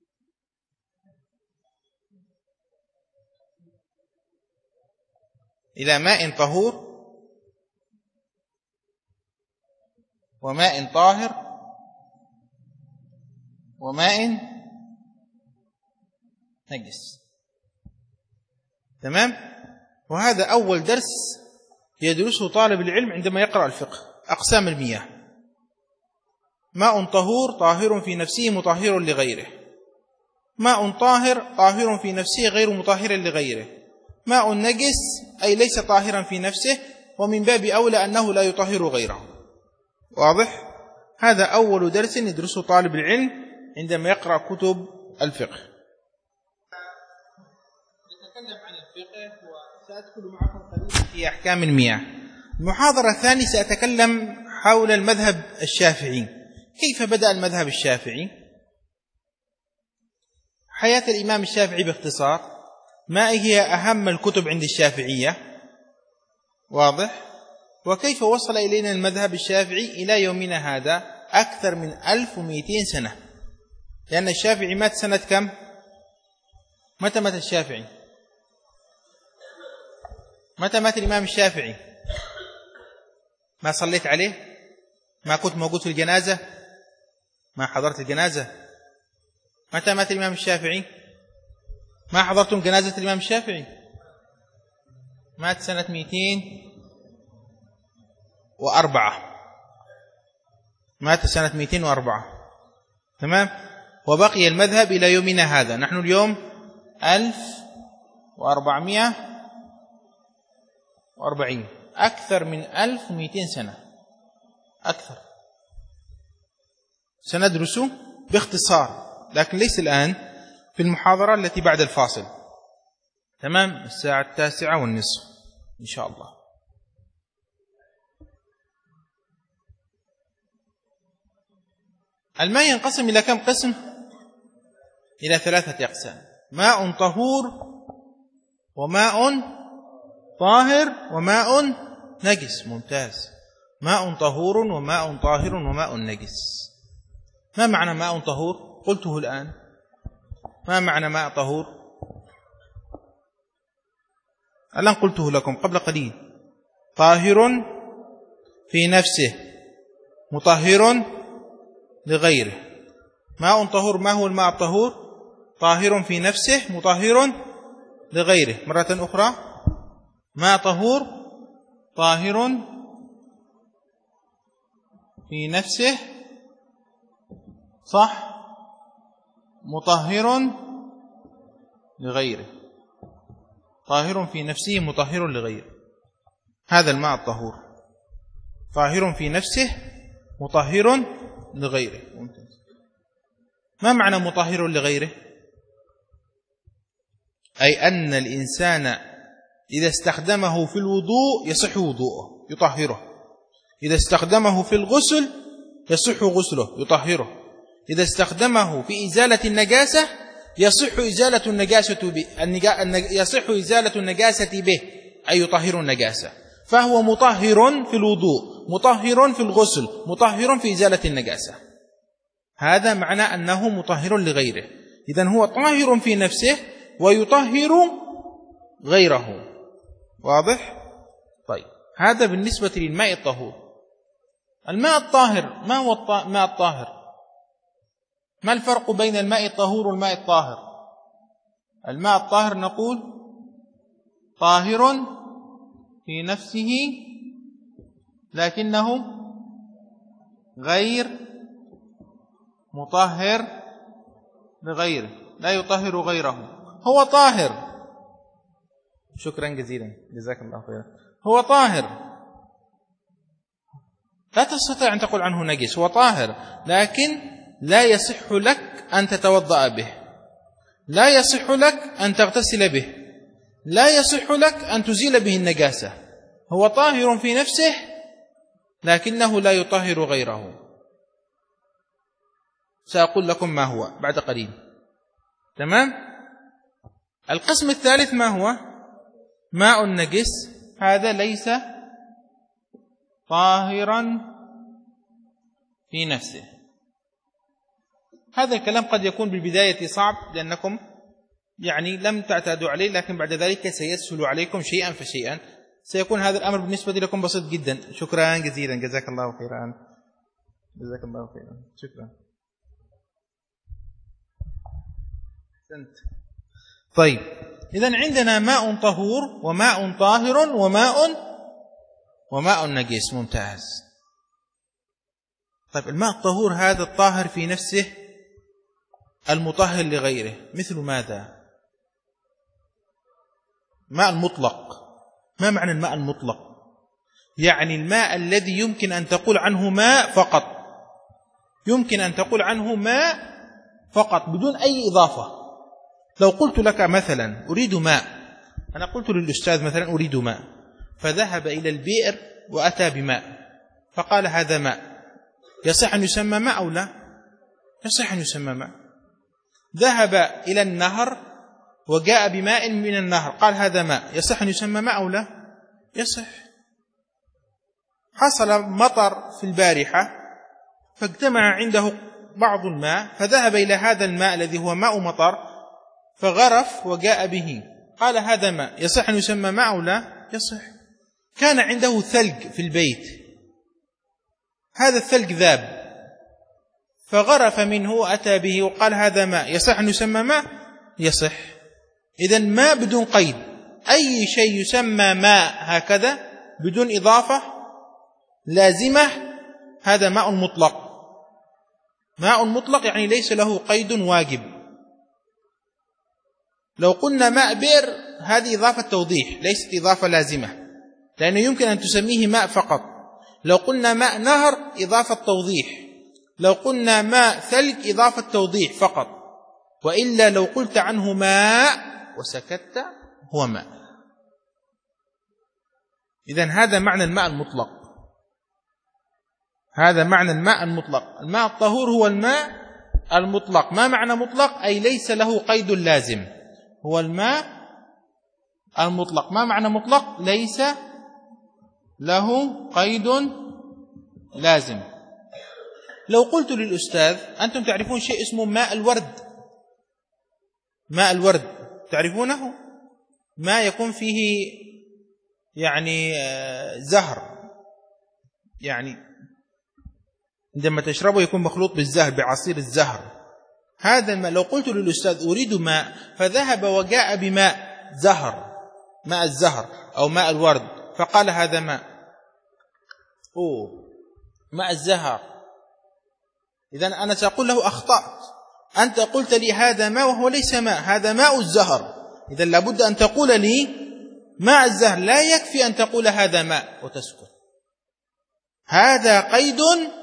إلى ماء طهور، وماء طاهر، وماء نجس. تمام؟ وهذا أول درس يدرسه طالب العلم عندما يقرأ الفقه، أقسام المياه. ماء طهور طاهر في نفسه مطهر لغيره، ماء طاهر طاهر في نفسه غير مطهر لغيره، ماء نجس أي ليس طاهرا في نفسه ومن باب أولى أنه لا يطهر غيره. واضح؟ هذا أول درس يدرسه طالب العلم عندما يقرأ كتب الفقه. نتكلم عن الفقه وسأدخل معكم قليلا في أحكام المياه. المحاضرة الثانية سأتكلم حول المذهب الشافعي. كيف بدأ المذهب الشافعي؟ حياة الإمام الشافعي باختصار، ما هي أهم الكتب عند الشافعية؟ واضح؟ وكيف وصل إلينا المذهب الشافعي إلى يومنا هذا أكثر من ألف ومئتين سنة، لأن الشافعي مات سنة كم؟ متى مات الشافعي؟ متى مات الإمام الشافعي؟ ما صليت عليه؟ ما كنت موجود في الجنازة؟ ما حضرت الجنازة؟ متى مات الإمام الشافعي؟ ما حضرتم جنازة الإمام الشافعي؟ مات سنة مئتين وأربعة، مات سنة مئتين وأربعة. تمام؟ وبقي المذهب إلى يومنا هذا. نحن اليوم ألف وأربعمائة وأربعين، أكثر من ألف ومئتين سنة، أكثر. سندرسه باختصار، لكن ليس الآن، في المحاضرة التي بعد الفاصل. تمام؟ الساعة التاسعة والنصف إن شاء الله. الماء ينقسم إلى كم قسم؟ إلى ثلاثة أقسام: ماء طهور، وماء طاهر، وماء نجس. ممتاز. ماء طهور وماء طاهر وماء نجس. ما معنى ماء طهور؟ قلته الآن. ما معنى ماء طهور؟ الآن قلته لكم قبل قليل. طاهر في نفسه مطهر لغيره. ماء طهور. ما هو الماء الطهور؟ طاهر في نفسه مطهر لغيره. مرة أخرى: ماء طهور طاهر في نفسه، صح، مطهر لغيره. طاهر في نفسه مطهر لغيره، هذا الماء الطهور. طاهر في نفسه مطهر لغيره. ما معنى مطهر لغيره؟ أي أن الإنسان إذا استخدمه في الوضوء يصح وضوءه يطهره، إذا استخدمه في الغسل يصح غسله يطهره، إذا استخدمه في إزالة النجاسة يصح إزالة النجاسة به، يصح إزالة النجاسة به، أي يطهر النجاسة. فهو مطهر في الوضوء، مطهر في الغسل، مطهر في إزالة النجاسة. هذا معنى أنه مطهر لغيره. إذن هو طاهر في نفسه ويطهر غيره. واضح؟ طيب، هذا بالنسبة للماء الطهور. الماء الطاهر، ما هو الماء الطاهر؟ ما الفرق بين الماء الطهور والماء الطاهر؟ الماء الطاهر نقول طاهر في نفسه لكنه غير مطهر لغيره، لا يطهر غيره. هو طاهر، شكرا جزيلا، جزاك الله خيرا. هو طاهر، لا تستطيع أن تقول عنه نجس، هو طاهر، لكن لا يصح لك أن تتوضأ به، لا يصح لك أن تغتسل به، لا يصح لك أن تزيل به النجاسة. هو طاهر في نفسه لكنه لا يطهر غيره. سأقول لكم ما هو بعد قليل. تمام. القسم الثالث ما هو؟ ماء نجس، هذا ليس طاهرا في نفسه. هذا الكلام قد يكون بالبداية صعب لأنكم يعني لم تعتادوا عليه، لكن بعد ذلك سيسهل عليكم شيئا فشيئا، سيكون هذا الأمر بالنسبة لكم بسيط جدا. شكرا جزيلا، جزاك الله خيرا، جزاك الله خيرا، شكرا. أحسنت. طيب، إذن عندنا ماء طهور وماء طاهر وماء وماء نجس. ممتاز. طيب، الماء الطهور هذا الطاهر في نفسه المطهر لغيره، مثل ماذا؟ ماء المطلق. ما معنى الماء المطلق؟ يعني الماء الذي يمكن أن تقول عنه ماء فقط، يمكن أن تقول عنه ماء فقط بدون أي إضافة. لو قلت لك مثلا أريد ماء، أنا قلت للأستاذ مثلا أريد ماء، فذهب إلى البئر وأتى بماء فقال هذا ماء، يصح أن يسمى ماء أو لا؟ يصح أن يسمى ماء. ذهب إلى النهر وجاء بماء من النهر قال هذا ماء، يصح أن يسمى ماء أو لا؟ يصح. حصل مطر في البارحة فاجتمع عنده بعض الماء، فذهب إلى هذا الماء الذي هو ماء مطر فغرف وجاء به، قال هذا ماء، يصح أن يسمى ماء أو لا؟ يصح. كان عنده ثلج في البيت، هذا الثلج ذاب فغرف منه وأتى به وقال هذا ماء، يصح أن يسمى ماء؟ يصح. إذن ماء بدون قيد، أي شيء يسمى ماء هكذا بدون إضافة لازمة هذا ماء مطلق. ماء مطلق يعني ليس له قيد واجب. لو قلنا ماء بئر هذه إضافة توضيح ليست إضافة لازمة، لأنه يمكن أن تسميه ماء فقط. لو قلنا ماء نهر إضافة توضيح، لو قلنا ماء ثلج إضافة توضيح فقط، وإلا لو قلت عنه ماء وسكت هو ماء. إذن هذا معنى الماء المطلق، هذا معنى الماء المطلق. الماء الطهور هو الماء المطلق. ما معنى مطلق؟ أي ليس له قيد لازم، هو الماء المطلق. ما معنى مطلق؟ ليس له قيد لازم. لو قلت للأستاذ أنتم تعرفون شيء اسمه ماء الورد، ماء الورد تعرفونه؟ ما يكون فيه يعني زهر، يعني عندما تشربه يكون مخلوط بالزهر، بعصير الزهر. هذا الماء لو قلت للأستاذ أريد ماء فذهب وجاء بماء زهر، ماء الزهر أو ماء الورد، فقال هذا ماء، أوه ماء الزهر، إذن أنا سأقول له أخطأت، أنت قلت لي هذا ماء وهو ليس ماء، هذا ماء الزهر. إذن لابد أن تقول لي ماء الزهر، لا يكفي أن تقول هذا ماء وتسكت. هذا قيد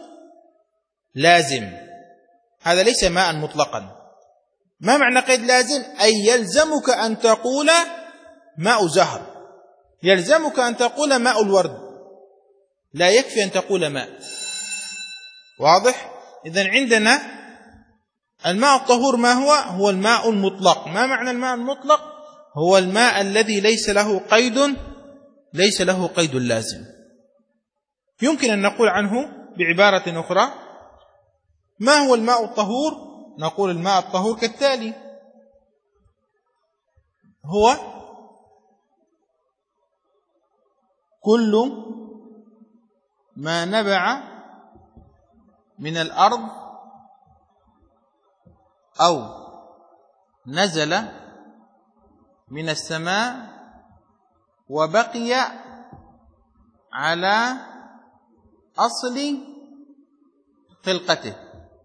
لازم، هذا ليس ماء مطلقا. ما معنى قيد لازم؟ أي يلزمك أن تقول ماء زهر، يلزمك أن تقول ماء الورد، لا يكفي أن تقول ماء. واضح؟ إذن عندنا الماء الطهور ما هو؟ هو الماء المطلق. ما معنى الماء المطلق؟ هو الماء الذي ليس له قيد، ليس له قيد لازم. يمكن أن نقول عنه بعبارة أخرى ما هو الماء الطهور؟ نقول الماء الطهور كالتالي: هو كل ما نبع من الأرض أو نزل من السماء وبقي على أصل خلقته.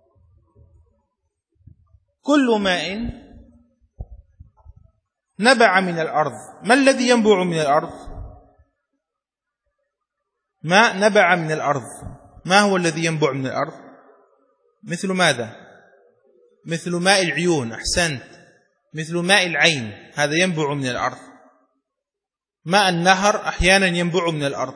كل ماء نبع من الأرض. ما الذي ينبع من الأرض؟ ماء نبع من الأرض. ما هو الذي ينبع من الأرض؟ مثل ماذا؟ مثل ماء العيون. أحسنت. مثل ماء العين، هذا ينبع من الأرض. ماء النهر أحيانا ينبع من الأرض.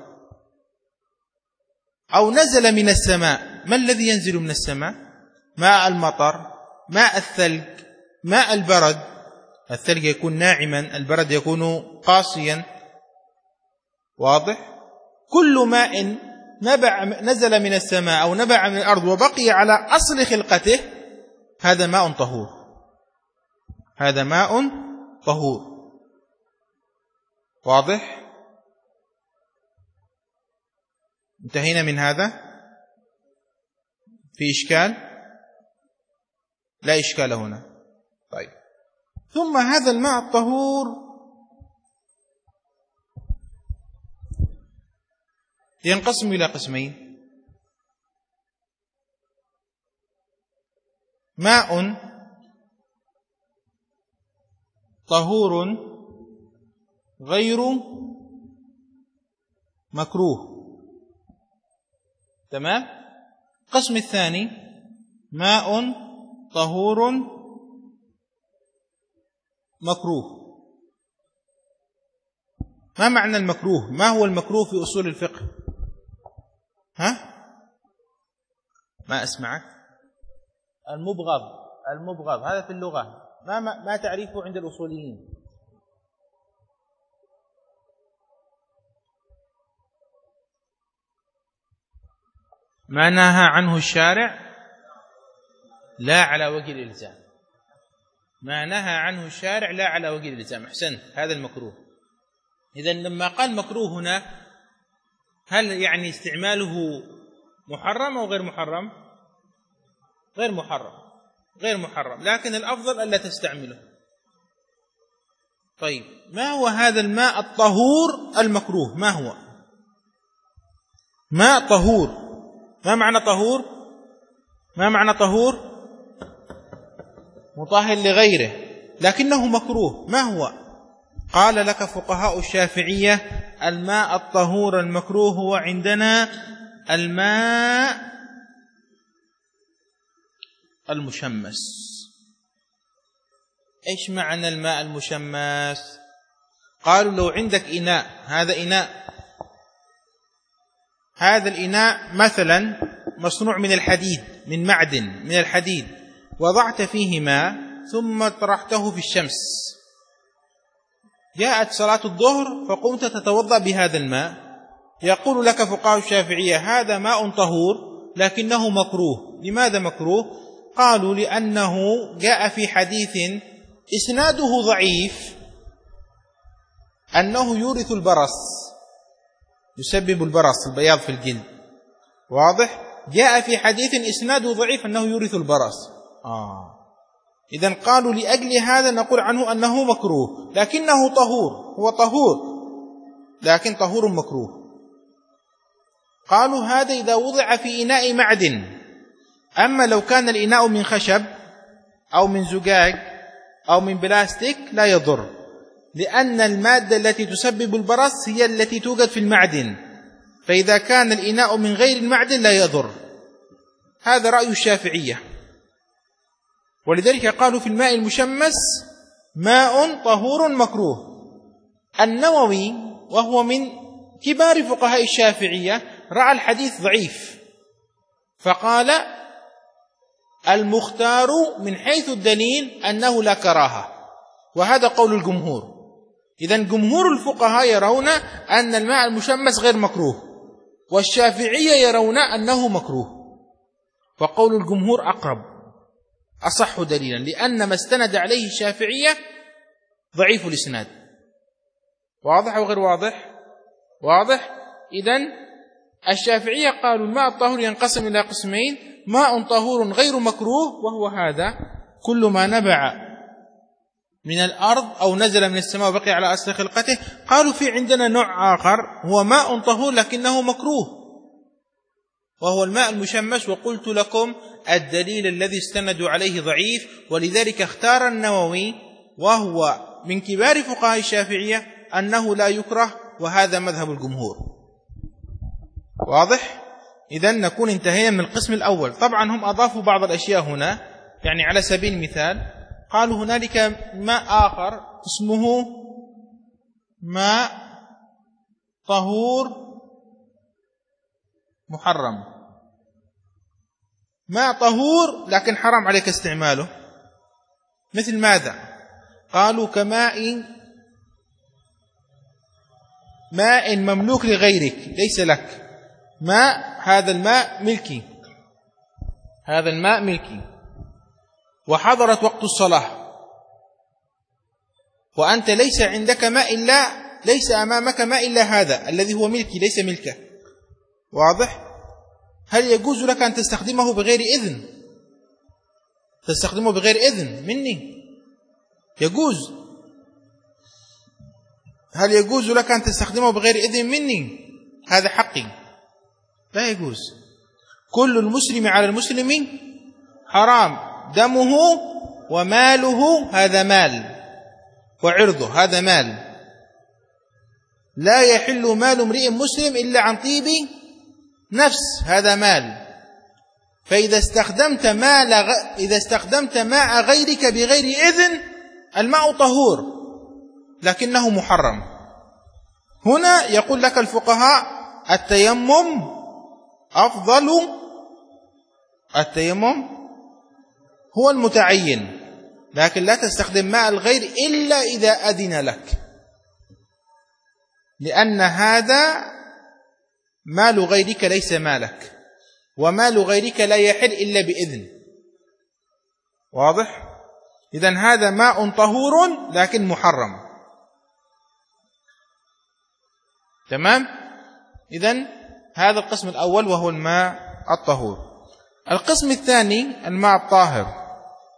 أو نزل من السماء. ما الذي ينزل من السماء؟ ماء المطر، ماء الثلج، ماء البرد، الثلج يكون ناعما، البرد يكون قاسيا. واضح؟ كل ماء نبع نزل من السماء أو نبع من الأرض وبقي على أصل خلقته هذا ماء طهور، هذا ماء طهور. واضح؟ انتهينا من هذا. في إشكال؟ لا إشكال هنا. طيب، ثم هذا الماء الطهور ينقسم إلى قسمين: ماء طهور غير مكروه. تمام؟ القسم الثاني ماء طهور مكروه. ما معنى المكروه؟ ما هو المكروه في أصول الفقه؟ ها؟ ما أسمعك. المبغض، المبغض هذا في اللغة، ما ما, ما تعرفه عند الأصوليين؟ ما نهى عنه الشارع لا على وجه الإلزام، ما نهى عنه الشارع لا على وجه الإلزام. أحسنت، هذا المكروه. إذن لما قال مكروه هنا هل يعني استعماله محرم أو غير محرم؟ غير محرم، غير محرم، لكن الأفضل ألا تستعمله. طيب، ما هو هذا الماء الطهور المكروه؟ ما هو ماء طهور؟ ما معنى طهور؟ ما معنى طهور؟ مطهر لغيره لكنه مكروه. ما هو؟ قال لك فقهاء الشافعية الماء الطهور المكروه هو عندنا الماء المشمس. إيش معنى الماء المشمس؟ قالوا لو عندك إناء، هذا إناء، هذا الإناء مثلا مصنوع من الحديد، من معدن من الحديد، وضعت فيه ماء ثم طرحته في الشمس، جاءت صلاة الظهر فقمت تتوضأ بهذا الماء، يقول لك فقهاء الشافعية هذا ماء طهور لكنه مكروه. لماذا مكروه؟ قالوا لأنه جاء في حديث إسناده ضعيف أنه يورث البرص، يسبب البرص، البياض في الجلد. واضح؟ جاء في حديث إسناده ضعيف أنه يورث البرص. آه. إذن قالوا لأجل هذا نقول عنه أنه مكروه لكنه طهور، هو طهور لكن طهور مكروه. قالوا هذا إذا وضع في إناء معدن، أما لو كان الإناء من خشب أو من زجاج أو من بلاستيك لا يضر، لأن المادة التي تسبب البرص هي التي توجد في المعدن، فإذا كان الإناء من غير المعدن لا يضر. هذا رأي الشافعية، ولذلك قالوا في الماء المشمس ماء طهور مكروه. النووي وهو من كبار فقهاء الشافعية رأى الحديث ضعيف فقال المختار من حيث الدليل أنه لا كراهة، وهذا قول الجمهور. إذن جمهور الفقهاء يرون أن الماء المشمس غير مكروه، والشافعية يرون أنه مكروه، فقول الجمهور أقرب أصح دليلا، لأن ما استند عليه الشافعية ضعيف الإسناد. واضح أو غير واضح؟ واضح. إذن الشافعية قالوا الماء الطهور ينقسم إلى قسمين: ماء طهور غير مكروه، وهو هذا كل ما نبع من الأرض أو نزل من السماء وبقي على أصل خلقته. قالوا في عندنا نوع آخر هو ماء طهور لكنه مكروه، وهو الماء المشمس، وقلت لكم الدليل الذي استندوا عليه ضعيف، ولذلك اختار النووي وهو من كبار فقهاء الشافعية أنه لا يكره، وهذا مذهب الجمهور. واضح؟ إذن نكون انتهينا من القسم الأول. طبعا هم أضافوا بعض الأشياء هنا، يعني على سبيل المثال قالوا هنالك ماء آخر اسمه ماء طهور محرم، ماء طهور لكن حرام عليك استعماله. مثل ماذا؟ قالوا كماء ماء مملوك لغيرك ليس لك، ماء هذا الماء ملكي، هذا الماء ملكي، وحضرت وقت الصلاة وأنت ليس عندك ماء إلا ليس أمامك ماء إلا هذا الذي هو ملكي ليس ملكه، واضح؟ هل يجوز لك أن تستخدمه بغير إذن؟ تستخدمه بغير إذن مني؟ يجوز. هل يجوز لك أن تستخدمه بغير إذن مني؟ هذا حقي. لا يجوز. كل المسلم على المسلم حرام، دمه وماله هذا مال، وعرضه هذا مال، لا يحل مال امرئ مسلم إلا عن طيب نفس، هذا مال. فإذا استخدمت مال غ... إذا استخدمت ماء غيرك بغير إذن، الماء طهور لكنه محرم. هنا يقول لك الفقهاء التيمم أفضل، التيمم هو المتعين، لكن لا تستخدم ماء الغير إلا إذا أذن لك، لأن هذا مال غيرك ليس مالك، ومال غيرك لا يحل إلا بإذن، واضح؟ إذن هذا ماء طهور لكن محرم، تمام؟ إذن هذا القسم الأول وهو الماء الطهور. القسم الثاني الماء الطاهر.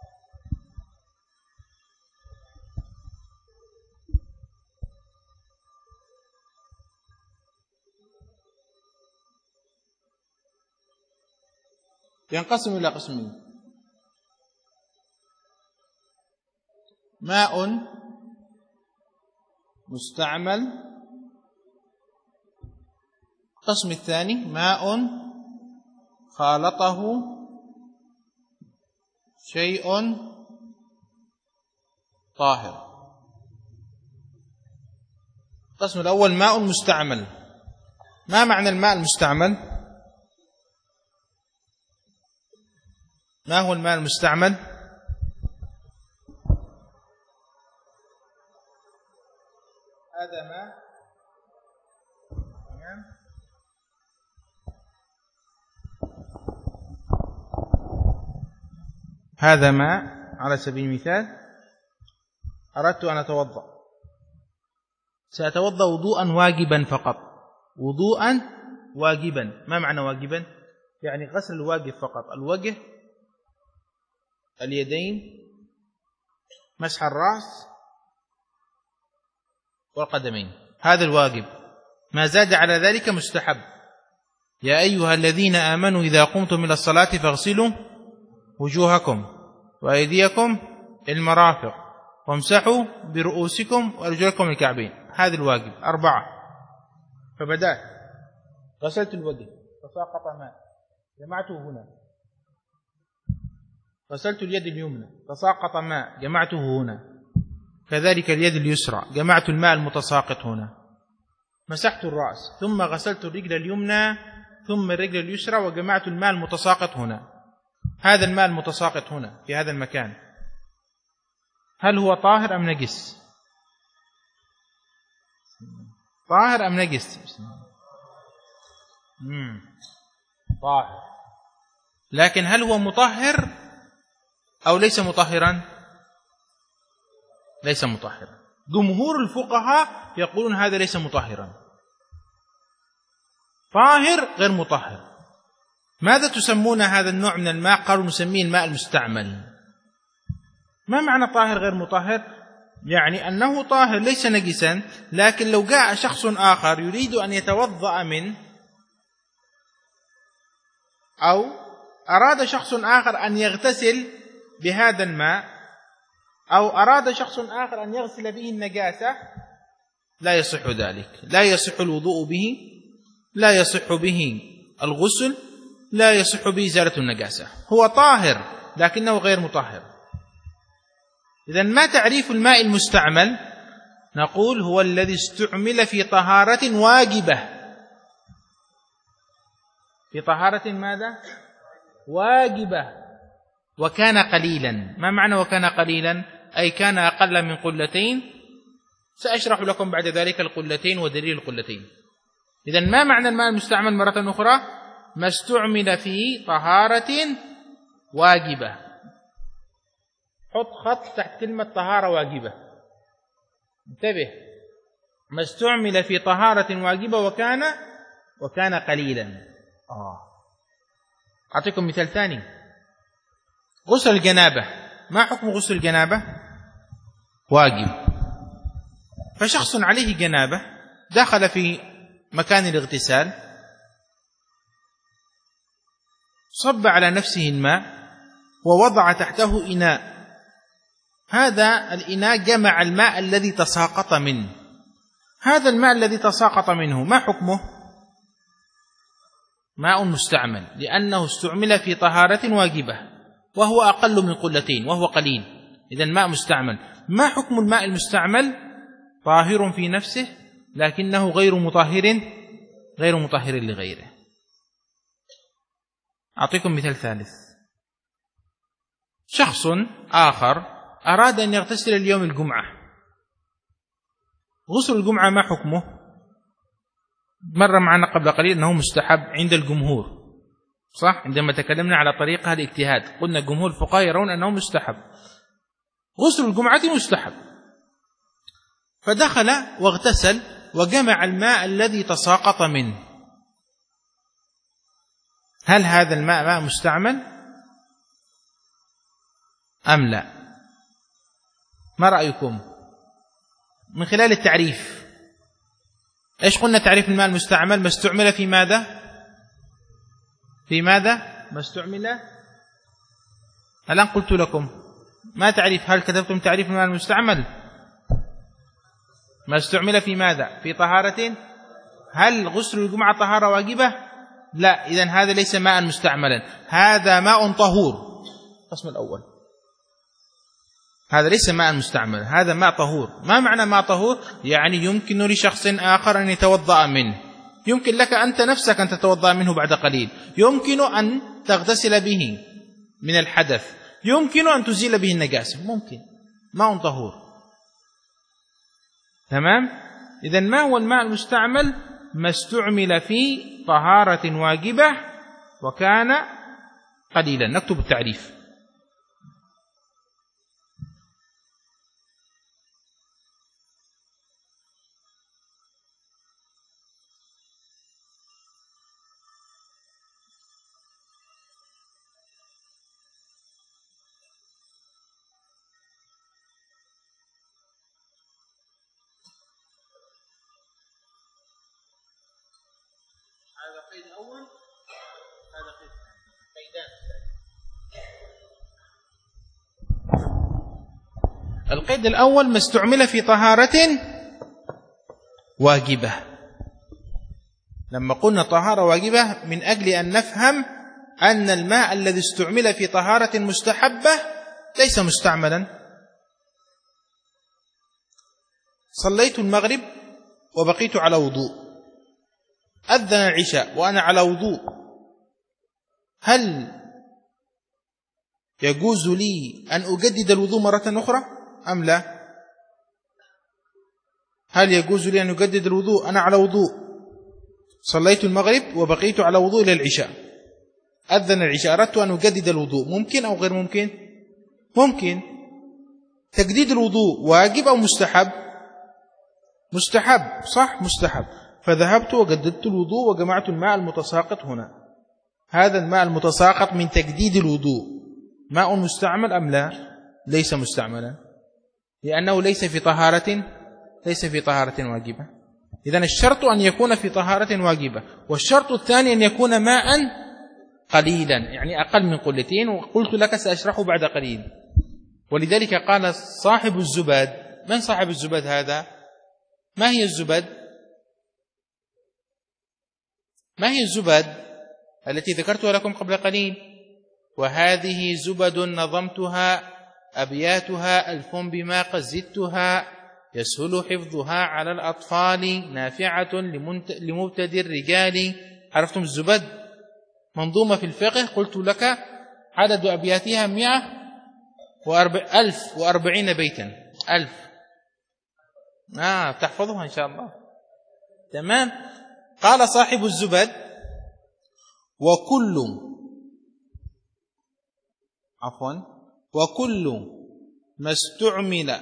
ينقسم إلى قسمين: ماء مستعمل، القسم الثاني ماء خالطه شيء طاهر. القسم الأول ماء مستعمل. ما معنى الماء المستعمل؟ ما هو الماء المستعمل؟ هذا ماء، تمام، هذا ماء على سبيل المثال أردت أن أتوضأ، سأتوضأ وضوءا واجبا فقط، وضوءا واجبا. ما معنى واجبا؟ يعني غسل الواجب فقط، الوجه، اليدين، مسح الرأس والقدمين، هذا الواجب. ما زاد على ذلك مستحب. يا أيها الذين آمنوا إذا قمتم إلى الصلاة فاغسلوا وجوهكم وأيديكم المرافق وامسحوا برؤوسكم وأرجلكم الكعبين، هذا الواجب. أربعة. فبدأت غسلت الوجه فساقط ماء جمعته هنا، غسلت اليد اليمنى فساقط ماء جمعته هنا، كذلك اليد اليسرى جمعت الماء المتساقط هنا، مسحت الرأس ثم غسلت الرجل اليمنى ثم الرجل اليسرى وجمعت الماء المتساقط هنا. هذا الماء المتساقط هنا في هذا المكان هل هو طاهر أم نجس؟ طاهر أم نجس؟ مم. طاهر. لكن هل هو مطهر أو ليس مطهرا؟ ليس مطهرا. جمهور الفقهاء يقولون هذا ليس مطهرا، طاهر غير مطهر. ماذا تسمون هذا النوع من الماء؟ قالوا نسميه الماء المستعمل. ما معنى طاهر غير مطهر؟ يعني أنه طاهر ليس نجسا، لكن لو جاء شخص آخر يريد أن يتوضأ منه، أو أراد شخص آخر أن يغتسل بهذا الماء، أو أراد شخص آخر أن يغسل به النجاسة، لا يصح ذلك، لا يصح الوضوء به، لا يصح به الغسل، لا يصح به إزالة النجاسة. هو طاهر لكنه غير مطهر. إذن ما تعريف الماء المستعمل؟ نقول هو الذي استعمل في طهارة واجبة. في طهارة ماذا؟ واجبة. وكان قليلا. ما معنى وكان قليلا؟ أي كان أقل من قلتين. سأشرح لكم بعد ذلك القلتين ودليل القلتين. إذن ما معنى الماء المستعمل مرة أخرى؟ ما استعمل في طهارة واجبة. حط خط تحت كلمة طهارة واجبة، انتبه. ما استعمل في طهارة واجبة وكان وكان قليلا. آه. أعطيكم مثال ثاني. غسل الجنابة، ما حكم غسل الجنابة؟ واجب. فشخص عليه جنابة دخل في مكان الاغتسال، صب على نفسه الماء ووضع تحته إناء. هذا الإناء جمع الماء الذي تساقط منه. هذا الماء الذي تساقط منه ما حكمه؟ ماء مستعمل، لأنه استعمل في طهارة واجبة وهو أقل من قلتين وهو قليل. إذن ماء مستعمل. ما حكم الماء المستعمل؟ طاهر في نفسه لكنه غير مطهر غير مطهر لغيره. أعطيكم مثال ثالث. شخص آخر أراد أن يغتسل اليوم الجمعة. غسل الجمعة ما حكمه؟ مر معنا قبل قليل أنه مستحب عند الجمهور، صح؟ عندما تكلمنا على طريقة الاجتهاد قلنا جمهور الفقهاء يرون أنه مستحب. غسل الجمعة مستحب. فدخل واغتسل وجمع الماء الذي تساقط منه. هل هذا الماء ماء مستعمل أم لا؟ ما رأيكم من خلال التعريف؟ إيش قلنا تعريف الماء المستعمل؟ ما استعمل في ماذا؟ في ماذا؟ ما استعمل. الآن قلت لكم ما تعريف؟ هل كتبتم تعريف الماء المستعمل؟ ما استعمل في ماذا؟ في طهارة. هل غسل الجمعة طهارة واجبة؟ لا. إذن هذا ليس ماء مستعملا، هذا ماء طهور. القسم الأول هذا ليس ماء مستعمل، هذا ماء طهور. ما معنى ماء طهور؟ يعني يمكن لشخص آخر أن يتوضأ منه، يمكن لك أنت نفسك أن تتوضأ منه بعد قليل، يمكن أن تغتسل به من الحدث، يمكن أن تزيل به النجاسة، ممكن. ماء طهور. تمام؟ إذن ما هو الماء المستعمل؟ ما استعمل في طهارة واجبة وكان قليلا. نكتب التعريف. هذا قيد أول، هذا قيد قيدان. القيد الأول ما استعمل في طهارة واجبة. لما قلنا طهارة واجبة من أجل أن نفهم أن الماء الذي استعمل في طهارة مستحبة ليس مستعملا. صليت المغرب وبقيت على وضوء، أذن العشاء وأنا على وضوء، هل يجوز لي أن أجدد الوضوء مرة أخرى أم لا؟ هل يجوز لي أن أجدد الوضوء؟ أنا على وضوء، صليت المغرب وبقيت على وضوء إلى العشاء، أذن العشاء، أردت أن أجدد الوضوء، ممكن أو غير ممكن؟ ممكن. تجديد الوضوء واجب أو مستحب؟ مستحب، صح؟ مستحب. فذهبت وجددت الوضوء وجمعت الماء المتساقط هنا. هذا الماء المتساقط من تجديد الوضوء ماء مستعمل أم لا؟ ليس مستعملا، لأنه ليس في طهارة ليس في طهارة واجبة. إذن الشرط أن يكون في طهارة واجبة، والشرط الثاني أن يكون ماء قليلا، يعني أقل من قلتين، وقلت لك سأشرحه بعد قليل. ولذلك قال صاحب الزباد. من صاحب الزباد هذا؟ ما هي الزباد؟ ما هي الزباد التي ذكرتها لكم قبل قليل؟ وهذه زبد نظمتها أبياتها ألف بما قد زدتها، يسهل حفظها على الأطفال، نافعة لمبتدئ الرجال. عرفتم الزبد؟ منظومة في الفقه. قلت لك عدد أبياتها مئة وأربع ألف وأربعين بيتا. ألف. آه تحفظها إن شاء الله. تمام. قال صاحب الزبد: وكل عفوا وكل ما استعمل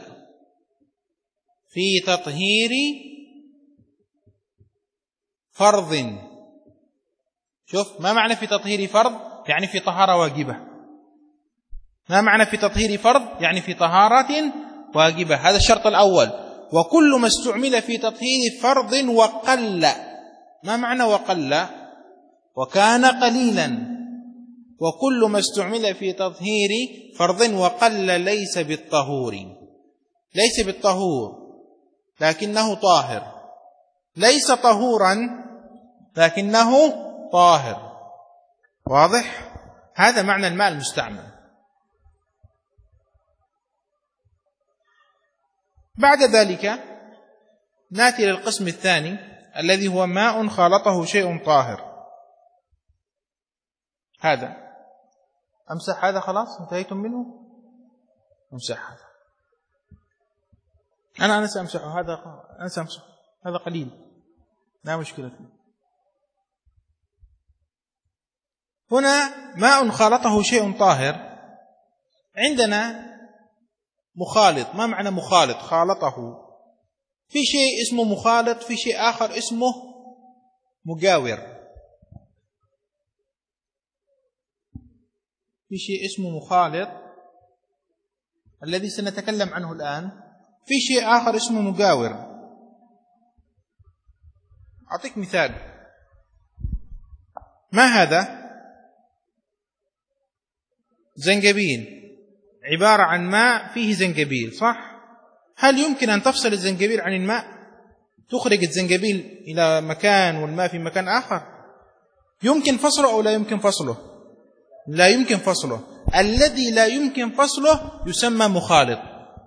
في تطهير فرض. شوف ما معنى في تطهير فرض؟ يعني في طهارة واجبة. ما معنى في تطهير فرض؟ يعني في طهارة واجبة. هذا الشرط الأول. وكل ما استعمل في تطهير فرض وقل. ما معنى وقل؟ وكان قليلا. وكل ما استعمل في تطهير فرض وقل ليس بالطهور. ليس بالطهور لكنه طاهر. ليس طهورا لكنه طاهر. واضح؟ هذا معنى الماء المستعمل. بعد ذلك نأتي للقسم الثاني الذي هو ماء خالطه شيء طاهر. هذا أمسح. هذا خلاص انتهيتم منه. أمسح هذا. أنا أنا سأمسحه. هذا أنا سأمسحه. هذا قليل لا مشكلة فيه. هنا ماء خالطه شيء طاهر. عندنا مخالط. ما معنى مخالط؟ خالطه. في شيء اسمه مخالط، في شيء آخر اسمه مجاور. في شيء اسمه مخالط الذي سنتكلم عنه الآن. في شيء آخر اسمه مجاور. أعطيك مثال. ما هذا؟ زنجبيل. عبارة عن ماء فيه زنجبيل، صح؟ هل يمكن أن تفصل الزنجبيل عن الماء؟ تخرج الزنجبيل إلى مكان والماء في مكان آخر؟ يمكن فصله أو لا يمكن فصله؟ لا يمكن فصله. الذي لا يمكن فصله يسمى مخالط.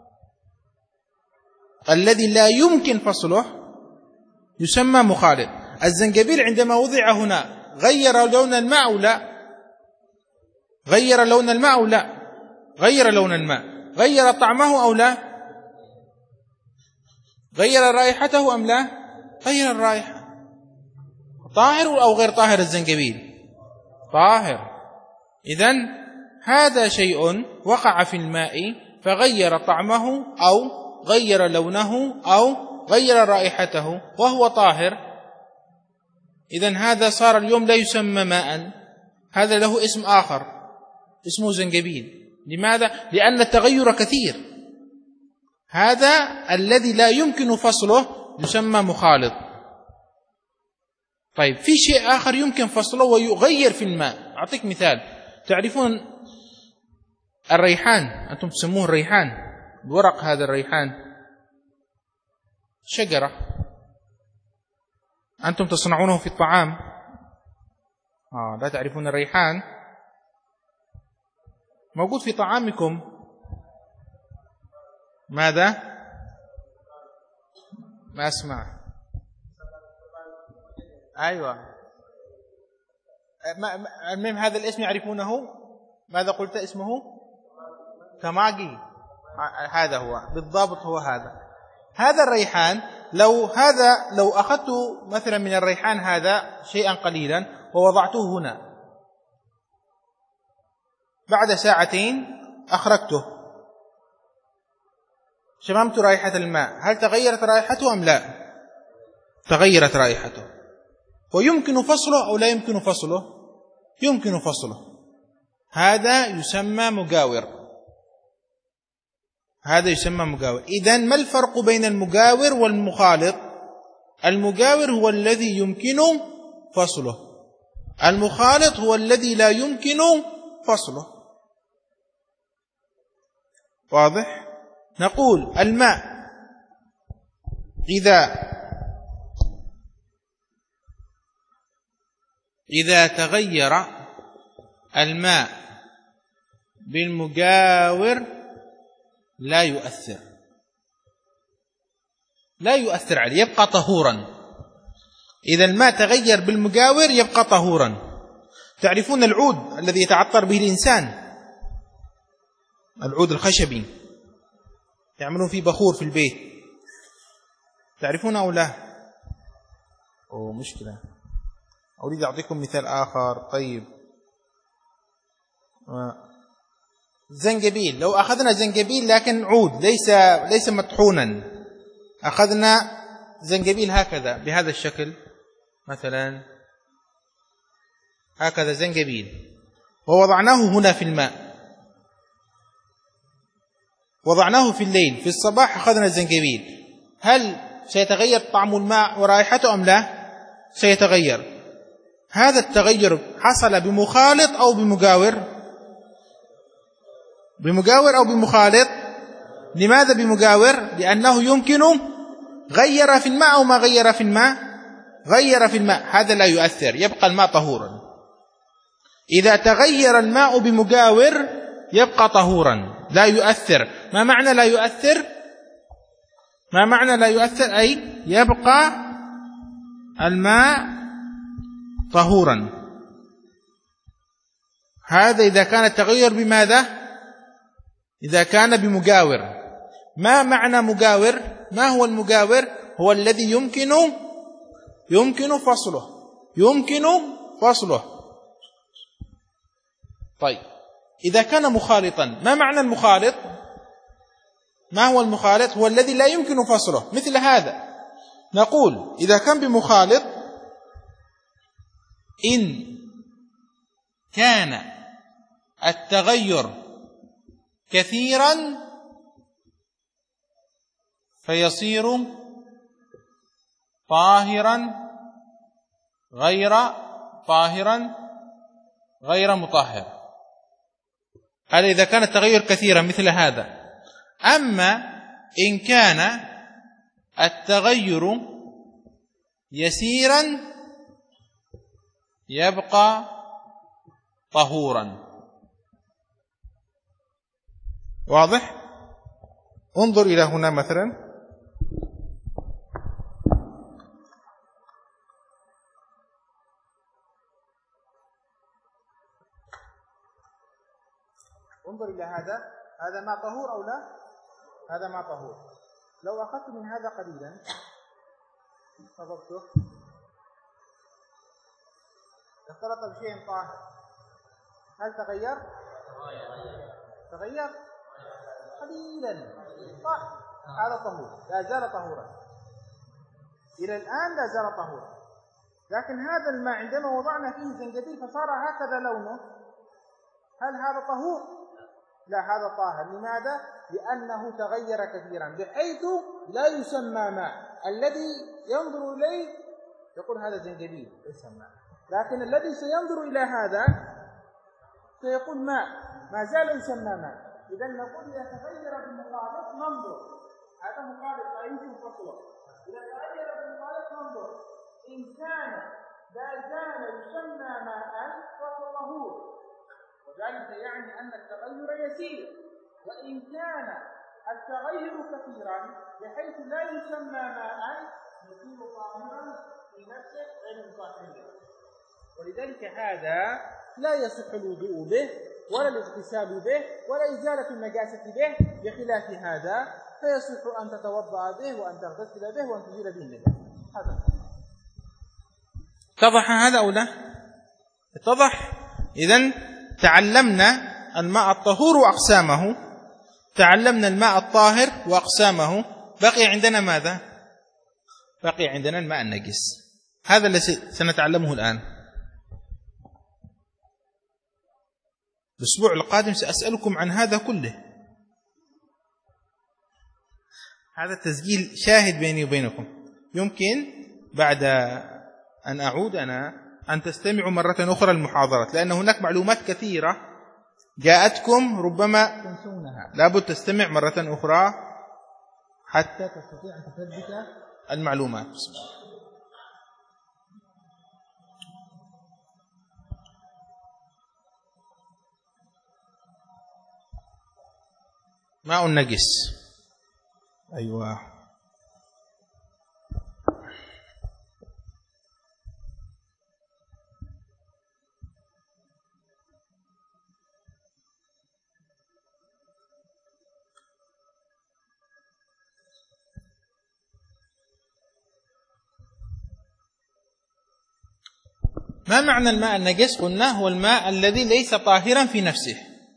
الذي لا يمكن فصله يسمى مخالط. الزنجبيل عندما وضع هنا غير لون الماء أو لا؟ غير لون الماء أو لا؟ غير لون الماء. غير طعمه أو لا؟ غير رائحته أم لا؟ غير الرائحة. طاهر أو غير طاهر الزنجبيل؟ طاهر. إذن هذا شيء وقع في الماء فغير طعمه أو غير لونه أو غير رائحته وهو طاهر. إذن هذا صار اليوم لا يسمى ماء، هذا له اسم آخر اسمه زنجبيل. لماذا؟ لأن التغير كثير. هذا الذي لا يمكن فصله يسمى مخالط. طيب في شيء آخر يمكن فصله ويغير في الماء. أعطيك مثال. تعرفون الريحان؟ أنتم تسموه الريحان. الورق هذا الريحان شجرة أنتم تصنعونه في الطعام. آه لا تعرفون الريحان؟ موجود في طعامكم. ماذا؟ ما أسمع. أيوة. المهم هذا الاسم يعرفونه. ماذا قلت اسمه؟ كماجي. هذا هو بالضبط. هو هذا. هذا الريحان لو هذا لو أخذت مثلا من الريحان هذا شيئا قليلا ووضعته هنا، بعد ساعتين أخرجته، شممت رائحة الماء، هل تغيرت رائحته أم لا؟ تغيرت رائحته. ويمكن فصله أو لا يمكن فصله؟ يمكن فصله. هذا يسمى مجاور. هذا يسمى مجاور. إذن ما الفرق بين المجاور والمخالط؟ المجاور هو الذي يمكن فصله، المخالط هو الذي لا يمكن فصله. واضح؟ نقول الماء إذا إذا تغير الماء بالمجاور لا يؤثر لا يؤثر عليه، يبقى طهورا. إذا الماء تغير بالمجاور يبقى طهورا. تعرفون العود الذي يتعطر به الإنسان، العود الخشبي يعملون فيه بخور في البيت، تعرفون أو لا؟ أو مشكلة. أريد أعطيكم مثال آخر. طيب زنجبيل، لو أخذنا زنجبيل لكن عود ليس ليس مطحونا، أخذنا زنجبيل هكذا بهذا الشكل مثلا، هكذا زنجبيل، ووضعناه هنا في الماء، وضعناه في الليل، في الصباح أخذنا الزنجبيل، هل سيتغير طعم الماء ورائحته أم لا؟ سيتغير. هذا التغير حصل بمخالط أو بمجاور؟ بمجاور أو بمخالط؟ لماذا بمجاور؟ لأنه يمكن غير في الماء أو ما غير في الماء؟ غير في الماء، هذا لا يؤثر، يبقى الماء طهورا. إذا تغير الماء بمجاور يبقى طهورا، لا يؤثر. ما معنى لا يؤثر؟ ما معنى لا يؤثر؟ أي يبقى الماء طهورا. هذا إذا كان التغير بماذا؟ إذا كان بمجاور. ما معنى مجاور؟ ما هو المجاور؟ هو الذي يمكن يمكن فصله، يمكن فصله. طيب إذا كان مخالطا، ما معنى المخالط؟ ما هو المخالط؟ هو الذي لا يمكن فصله. مثل هذا نقول إذا كان بمخالط، إن كان التغير كثيرا فيصير طاهرا غير طاهرا غير مطهر. هذا إذا كان التغير كثيرا مثل هذا. أما إن كان التغير يسيرا يبقى طهورا. واضح؟ انظر إلى هنا مثلا، انظر إلى هذا، هذا ماء طهور أو لا؟ هذا ماء طهور. لو أخذت من هذا قليلا صببته اختلط بشيء طاهر، هل تغير؟ تغير قليلا، طاهر، هذا طهور، لا زال طهورا إلى الآن، لا زال طهورا. لكن هذا الماء عندما وضعنا فيه زنجبيل فصار هكذا لونه، هل هذا طهور؟ لا، هذا طاهر. لماذا؟ لأنه تغير كثيرا بحيث لا يسمى ماء. الذي ينظر إليه يقول هذا زنجبيل ليس ماء، لكن الذي سينظر إلى هذا سيقول ماء، ما زال يسمى ماء. إذا نقول إذا تغير بالمخالط ننظر، هذا مخالط لا يمكن فصله. إذا تغير بالمخالط ننظر، إن كان لا زال يسمى ماء فهو طهور، وذلك يعني أن التغير يسير. وإن كان التغير كثيرا بحيث لا يسمى ماء يصير طاهرا في نفسه غير مطهر. ولذلك هذا لا يصح الوضوء به ولا الاغتسال به ولا إزالة النجاسة به، بخلاف هذا فيصح أن تتوضأ به وأن تغتسل به وأن تزيل به النجاسة. هذا اتضح هذا أو لا؟ اتضح. إذن تعلمنا الماء الطهور وأقسامه، تعلمنا الماء الطاهر وأقسامه، بقي عندنا ماذا؟ بقي عندنا الماء النجس. هذا الذي سنتعلمه الآن. الأسبوع القادم سأسألكم عن هذا كله. هذا التسجيل شاهد بيني وبينكم، يمكن بعد أن أعود أنا أن تستمعوا مرة أخرى المحاضرات، لأن هناك معلومات كثيرة جاءتكم ربما تنسونها، لابد تستمع مرة أخرى حتى تستطيع أن تثبت المعلومات. بسم الله. ماء النجس، أيوة. ما معنى الماء النجس؟ قلنا هو الماء الذي ليس طاهرا في نفسه،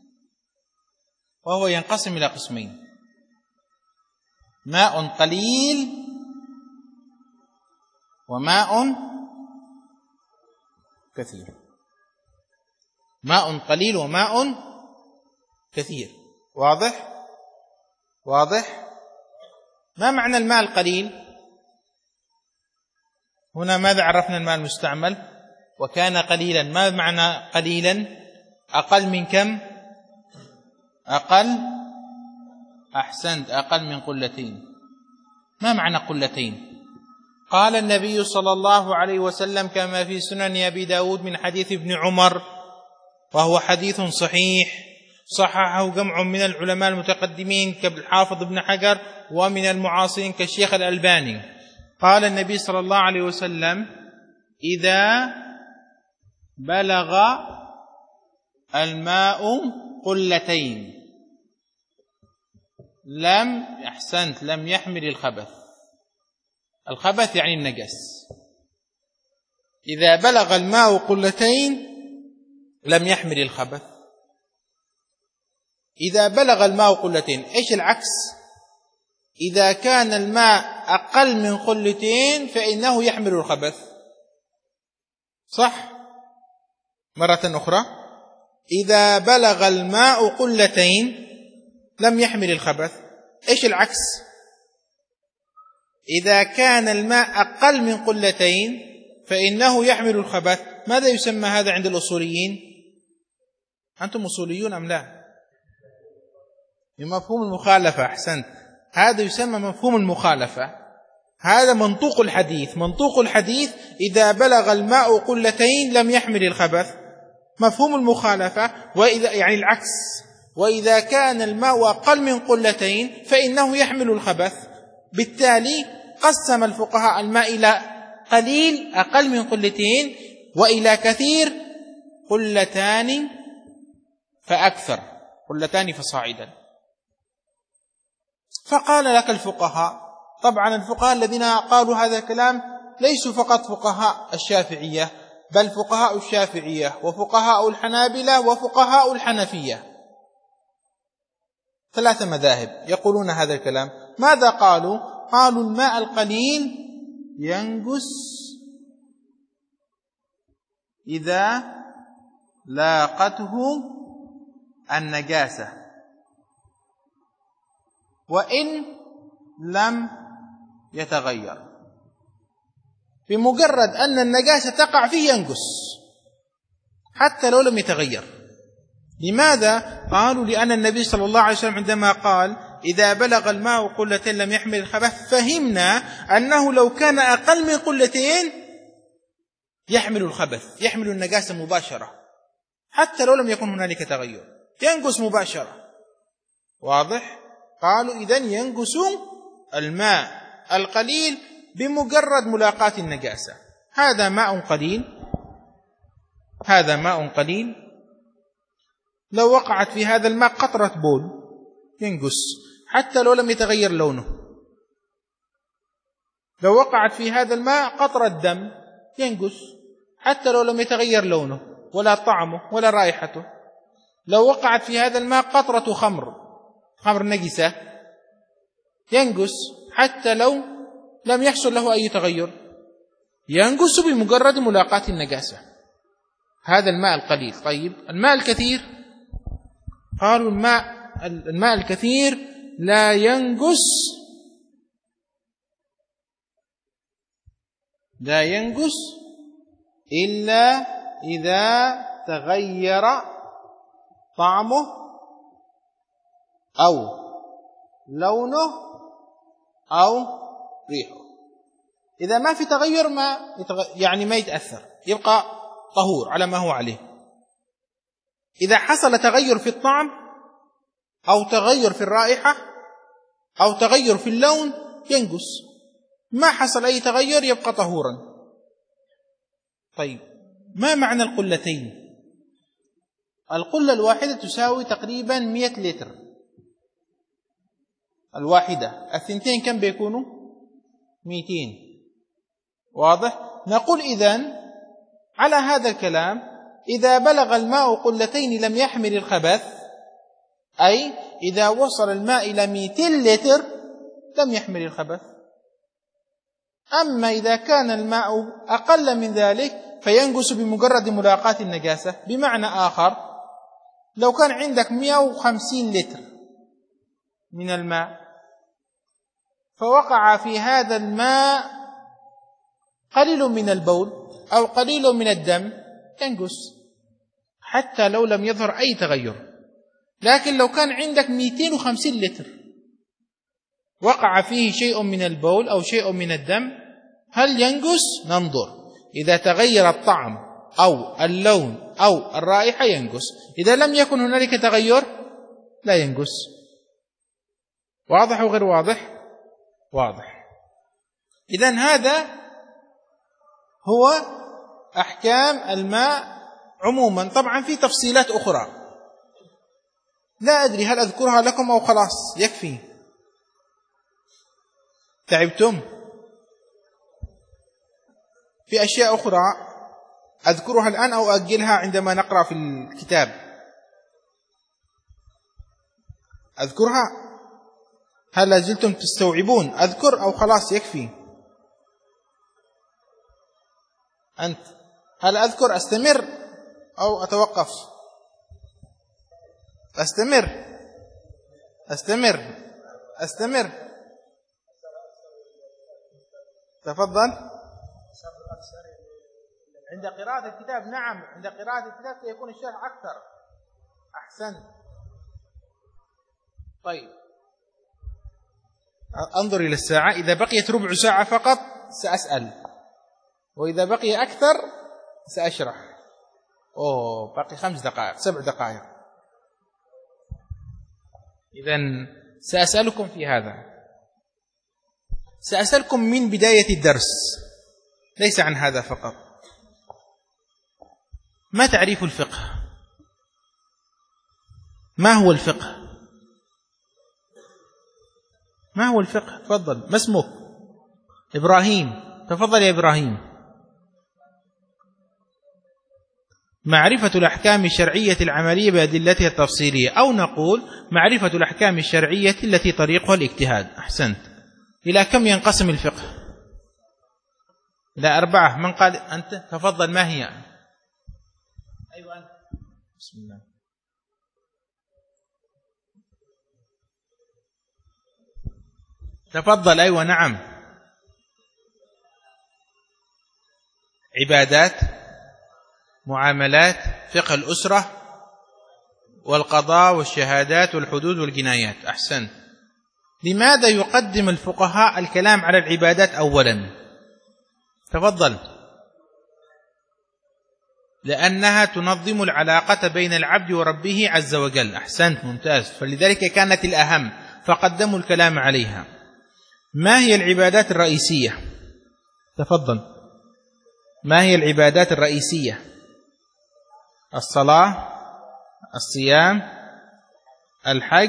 وهو ينقسم إلى قسمين: ماء قليل وماء كثير. ماء قليل وماء كثير. واضح؟ واضح؟ ما معنى الماء القليل؟ هنا ماذا عرفنا الماء المستعمل؟ وكان قليلا. ما معنى قليلا؟ أقل من كم؟ أقل، أحسنت، أقل من قلتين. ما معنى قلتين؟ قال النبي صلى الله عليه وسلم كما في سنن أبي داود من حديث ابن عمر، وهو حديث صحيح صححه جمع من العلماء المتقدمين كالحافظ ابن حجر ومن المعاصرين كالشيخ الألباني. قال النبي صلى الله عليه وسلم: إذا بلغ الماء قلتين لم أحسنت لم يحمل الخبث. الخبث يعني النجس. إذا بلغ الماء قلتين لم يحمل الخبث. إذا بلغ الماء قلتين، إيش العكس؟ إذا كان الماء أقل من قلتين فإنه يحمل الخبث. صح؟ مرة أخرى: إذا بلغ الماء قلتين لم يحمل الخبث. إيش العكس؟ إذا كان الماء أقل من قلتين فإنه يحمل الخبث. ماذا يسمى هذا عند الأصوليين؟ أنتم أصوليون أم لا؟ بمفهوم المخالفة. أحسنت، هذا يسمى مفهوم المخالفة. هذا منطوق الحديث. منطوق الحديث: إذا بلغ الماء قلتين لم يحمل الخبث. مفهوم المخالفة وإذا يعني العكس: وإذا كان الماء أقل من قلتين فإنه يحمل الخبث. بالتالي قسم الفقهاء الماء إلى قليل أقل من قلتين، وإلى كثير قلتان فأكثر، قلتان فصاعدا. فقال لك الفقهاء، طبعا الفقهاء الذين قالوا هذا الكلام ليسوا فقط فقهاء الشافعية، بل فقهاء الشافعية وفقهاء الحنابلة وفقهاء الحنفية، ثلاثة مذاهب يقولون هذا الكلام. ماذا قالوا؟ قالوا الماء القليل ينجس إذا لاقته النجاسة وإن لم يتغير. بمجرد أن النجاسة تقع فيه ينجس حتى لو لم يتغير. لماذا؟ قالوا لأن النبي صلى الله عليه وسلم عندما قال: إذا بلغ الماء قلتين لم يحمل الخبث، فهمنا أنه لو كان أقل من قلتين يحمل الخبث، يحمل النجاسة مباشرة حتى لو لم يكن هنالك تغير، ينجس مباشرة. واضح؟ قالوا إذن ينجس الماء القليل بمجرد ملاقاة النجاسة. هذا ماء قليل، هذا ماء قليل، لو وقعت في هذا الماء قطرة بول ينجس حتى لو لم يتغير لونه. لو وقعت في هذا الماء قطرة دم ينجس حتى لو لم يتغير لونه ولا طعمه ولا رائحته. لو وقعت في هذا الماء قطرة خمر، خمر نجسة، ينجس حتى لو لم يحصل له أي تغير، ينجس بمجرد ملاقاة النجاسة. هذا الماء القليل. طيب الماء الكثير، قالوا الماء الماء الكثير لا ينجس لا ينجس إلا إذا تغير طعمه أو لونه أو ريحه. إذا ما في تغير ما يتغ... يعني ما يتأثر، يبقى طهور على ما هو عليه. إذا حصل تغير في الطعم أو تغير في الرائحة أو تغير في اللون ينجس. ما حصل أي تغير يبقى طهورا. طيب ما معنى القلتين؟ القلة الواحدة تساوي تقريبا مئة لتر الواحدة. الثنتين كم بيكونوا؟ مئتين. واضح؟ نقول إذن على هذا الكلام إذا بلغ الماء قلتين لم يحمل الخبث، أي إذا وصل الماء إلى مئتين لتر لم يحمل الخبث. أما إذا كان الماء أقل من ذلك فينقص بمجرد ملاقاة النجاسة. بمعنى آخر، لو كان عندك مئة وخمسين لتر من الماء فوقع في هذا الماء قليل من البول أو قليل من الدم ينقص حتى لو لم يظهر أي تغير. لكن لو كان عندك مئتين وخمسين لتر وقع فيه شيء من البول أو شيء من الدم، هل ينقص؟ ننظر، إذا تغير الطعم أو اللون أو الرائحة ينقص، إذا لم يكن هنالك تغير لا ينقص. واضح وغير واضح؟ واضح. إذن هذا هو أحكام الماء عموما. طبعا في تفصيلات أخرى لا أدري هل أذكرها لكم أو خلاص يكفي؟ تعبتم؟ في أشياء أخرى أذكرها الآن أو أجلها عندما نقرأ في الكتاب؟ أذكرها؟ هل لازلتم تستوعبون؟ أذكر أو خلاص يكفي؟ أنت هل أذكر أستمر أو أتوقف؟ أستمر أستمر أستمر تفضل. عند قراءة الكتاب، نعم، عند قراءة الكتاب سيكون الشرح أكثر. أحسن. طيب، أنظر إلى الساعة، إذا بقيت ربع ساعة فقط سأسأل، وإذا بقي أكثر سأشرح. أوه، باقي خمس دقائق سبع دقائق، إذن سأسألكم في هذا. سأسألكم من بداية الدرس، ليس عن هذا فقط. ما تعريف الفقه؟ ما هو الفقه؟ ما هو الفقه؟ تفضل. ما اسمك؟ إبراهيم. تفضل يا إبراهيم. معرفة الأحكام الشرعية العملية بأدلتها التفصيلية، أو نقول معرفة الأحكام الشرعية التي طريقها الاجتهاد. أحسنت. إلى كم ينقسم الفقه؟ إلى أربعة. من قال؟ أنت. تفضل. ما هي؟ أيوة أنت. بسم الله. تفضل. أيوة نعم. عبادات، معاملات، فقه الأسرة، والقضاء والشهادات والحدود والجنايات. أحسن. لماذا يقدم الفقهاء الكلام على العبادات أولا؟ تفضل. لأنها تنظم العلاقة بين العبد وربه عز وجل. أحسنت، ممتاز. فلذلك كانت الأهم فقدموا الكلام عليها. ما هي العبادات الرئيسية؟ تفضل. ما هي العبادات الرئيسية؟ الصلاة، الصيام، الحج،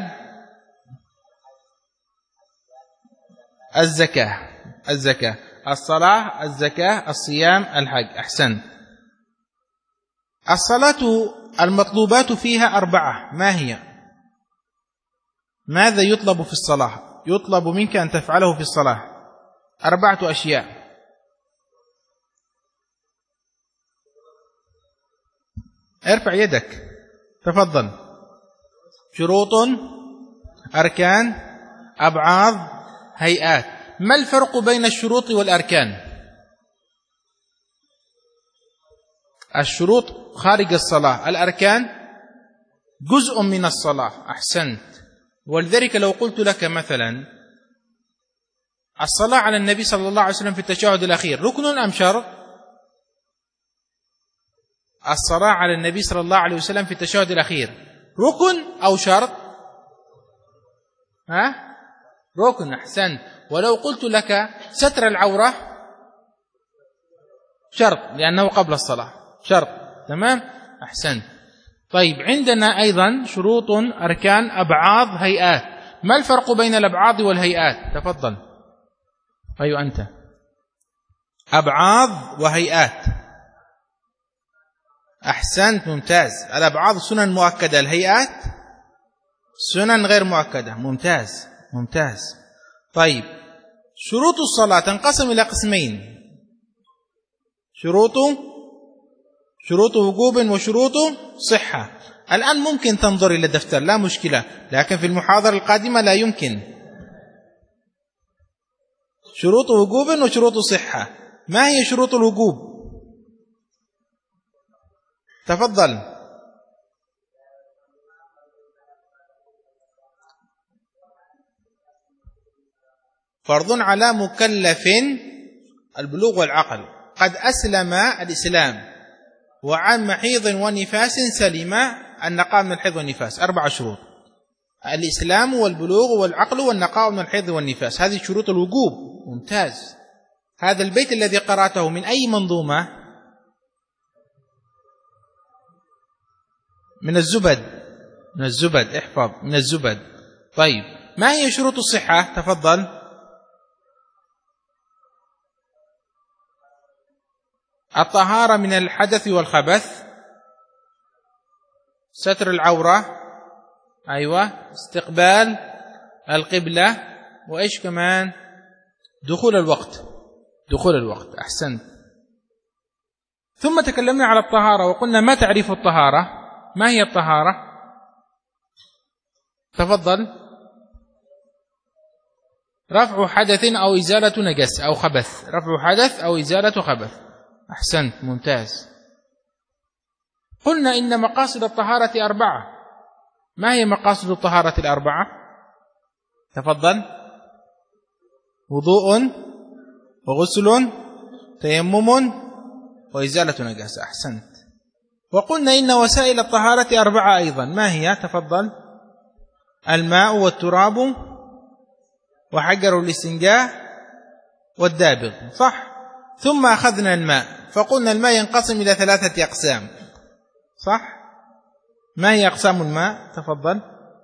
الزكاة. الزكاة، الصلاة، الزكاة، الصيام، الحج. أحسن. الصلاة المطلوبات فيها أربعة، ما هي؟ ماذا يطلب في الصلاة؟ يطلب منك أن تفعله في الصلاة أربعة أشياء. ارفع يدك. تفضل. شروط، أركان، أبعاض، هيئات. ما الفرق بين الشروط والأركان؟ الشروط خارج الصلاة، الأركان جزء من الصلاة. أحسنت. ولذلك لو قلت لك مثلا الصلاة على النبي صلى الله عليه وسلم في التشهد الأخير ركن أم شرط؟ الصلاة على النبي صلى الله عليه وسلم في التشهد الأخير ركن أو شرط؟ ها؟ ركن. أحسنت. ولو قلت لك ستر العورة شرط لأنه قبل الصلاة، شرط. تمام. أحسنت. طيب، عندنا أيضا شروط، أركان، أبعاض، هيئات. ما الفرق بين الأبعاض والهيئات؟ تفضل. أيوة أنت. أبعاض وهيئات. أحسنت ممتاز. الأبعاد سنن مؤكدة، الهيئات سنن غير مؤكدة. ممتاز ممتاز. طيب شروط الصلاة تنقسم إلى قسمين، شروط شروط وجوب وشروط صحة. الآن ممكن تنظر إلى الدفتر لا مشكلة، لكن في المحاضرة القادمة لا يمكن. شروط وجوب وشروط صحة. ما هي شروط الوجوب؟ تفضل. فرض على مكلف البلوغ والعقل، قد أسلم الإسلام، وعن محيض ونفاس سلم النقاء من الحيض والنفاس. أربع شروط: الإسلام والبلوغ والعقل والنقاء من الحيض والنفاس. هذه شروط الوجوب. ممتاز. هذا البيت الذي قرأته من أي منظومة؟ من الزبد. من الزبد، احفظ من الزبد. طيب ما هي شروط الصحة؟ تفضل. الطهارة من الحدث والخبث، ستر العورة، أيوة، استقبال القبلة، وإيش كمان؟ دخول الوقت. دخول الوقت. أحسنت. ثم تكلمنا على الطهارة وقلنا ما تعريف الطهارة؟ ما هي الطهارة؟ تفضل. رفع حدث أو إزالة نجس أو خبث. رفع حدث أو إزالة خبث. أحسنت ممتاز. قلنا إن مقاصد الطهارة أربعة. ما هي مقاصد الطهارة الأربعة؟ تفضل. وضوء وغسل تيمم وإزالة نجاسة. أحسنت. وقلنا إن وسائل الطهارة أربعة أيضا. ما هي؟ تفضل. الماء والتراب وحجر الاستنجاء والدابغ، صح؟ ثم أخذنا الماء فقلنا الماء ينقسم إلى ثلاثة أقسام، صح؟ ما هي أقسام الماء؟ تفضل.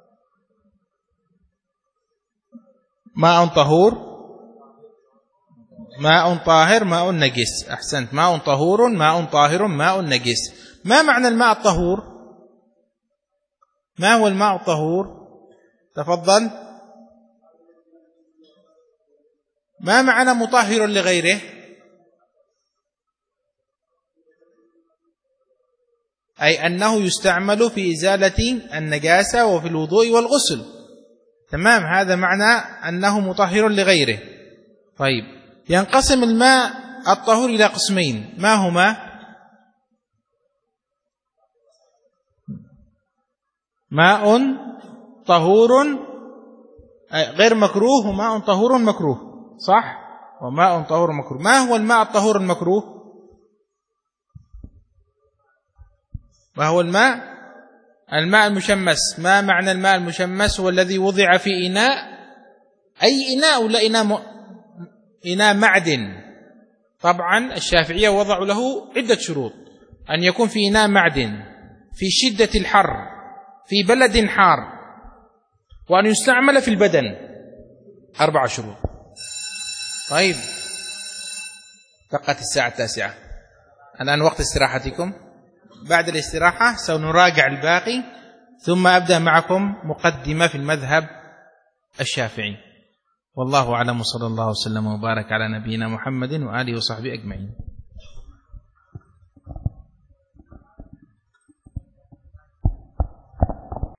ماء طهور، ماء طاهر، ماء نجس. أحسنت. ماء طهور، ماء طاهر، ماء نجس. ما معنى الماء الطهور؟ ما هو الماء الطهور؟ تفضل. ما معنى مطهر لغيره؟ أي أنه يستعمل في إزالة النجاسة وفي الوضوء والغسل. تمام، هذا معنى أنه مطهر لغيره. طيب ينقسم الماء الطهور إلى قسمين. ما هما؟ ماء طهور غير مكروه وماء طهور مكروه، صح؟ وماء طهور مكروه. ما هو الماء الطهور المكروه؟ ما هو الماء؟ الماء المشمس. ما معنى الماء المشمس؟ هو الذي وضع في إناء، أي إناء ولا إناء م... إناء معدن. طبعا الشافعية وضعوا له عدة شروط: أن يكون في إناء معدن، في شدة الحر، في بلد حار، وأن يستعمل في البدن. أربع شروط. طيب دقت الساعة التاسعة، الآن وقت استراحتكم. بعد الاستراحة سنراجع الباقي، ثم أبدأ معكم مقدمة في المذهب الشافعي. والله أعلم، صلى الله وسلم وبارك على نبينا محمد وآله وصحبه أجمعين.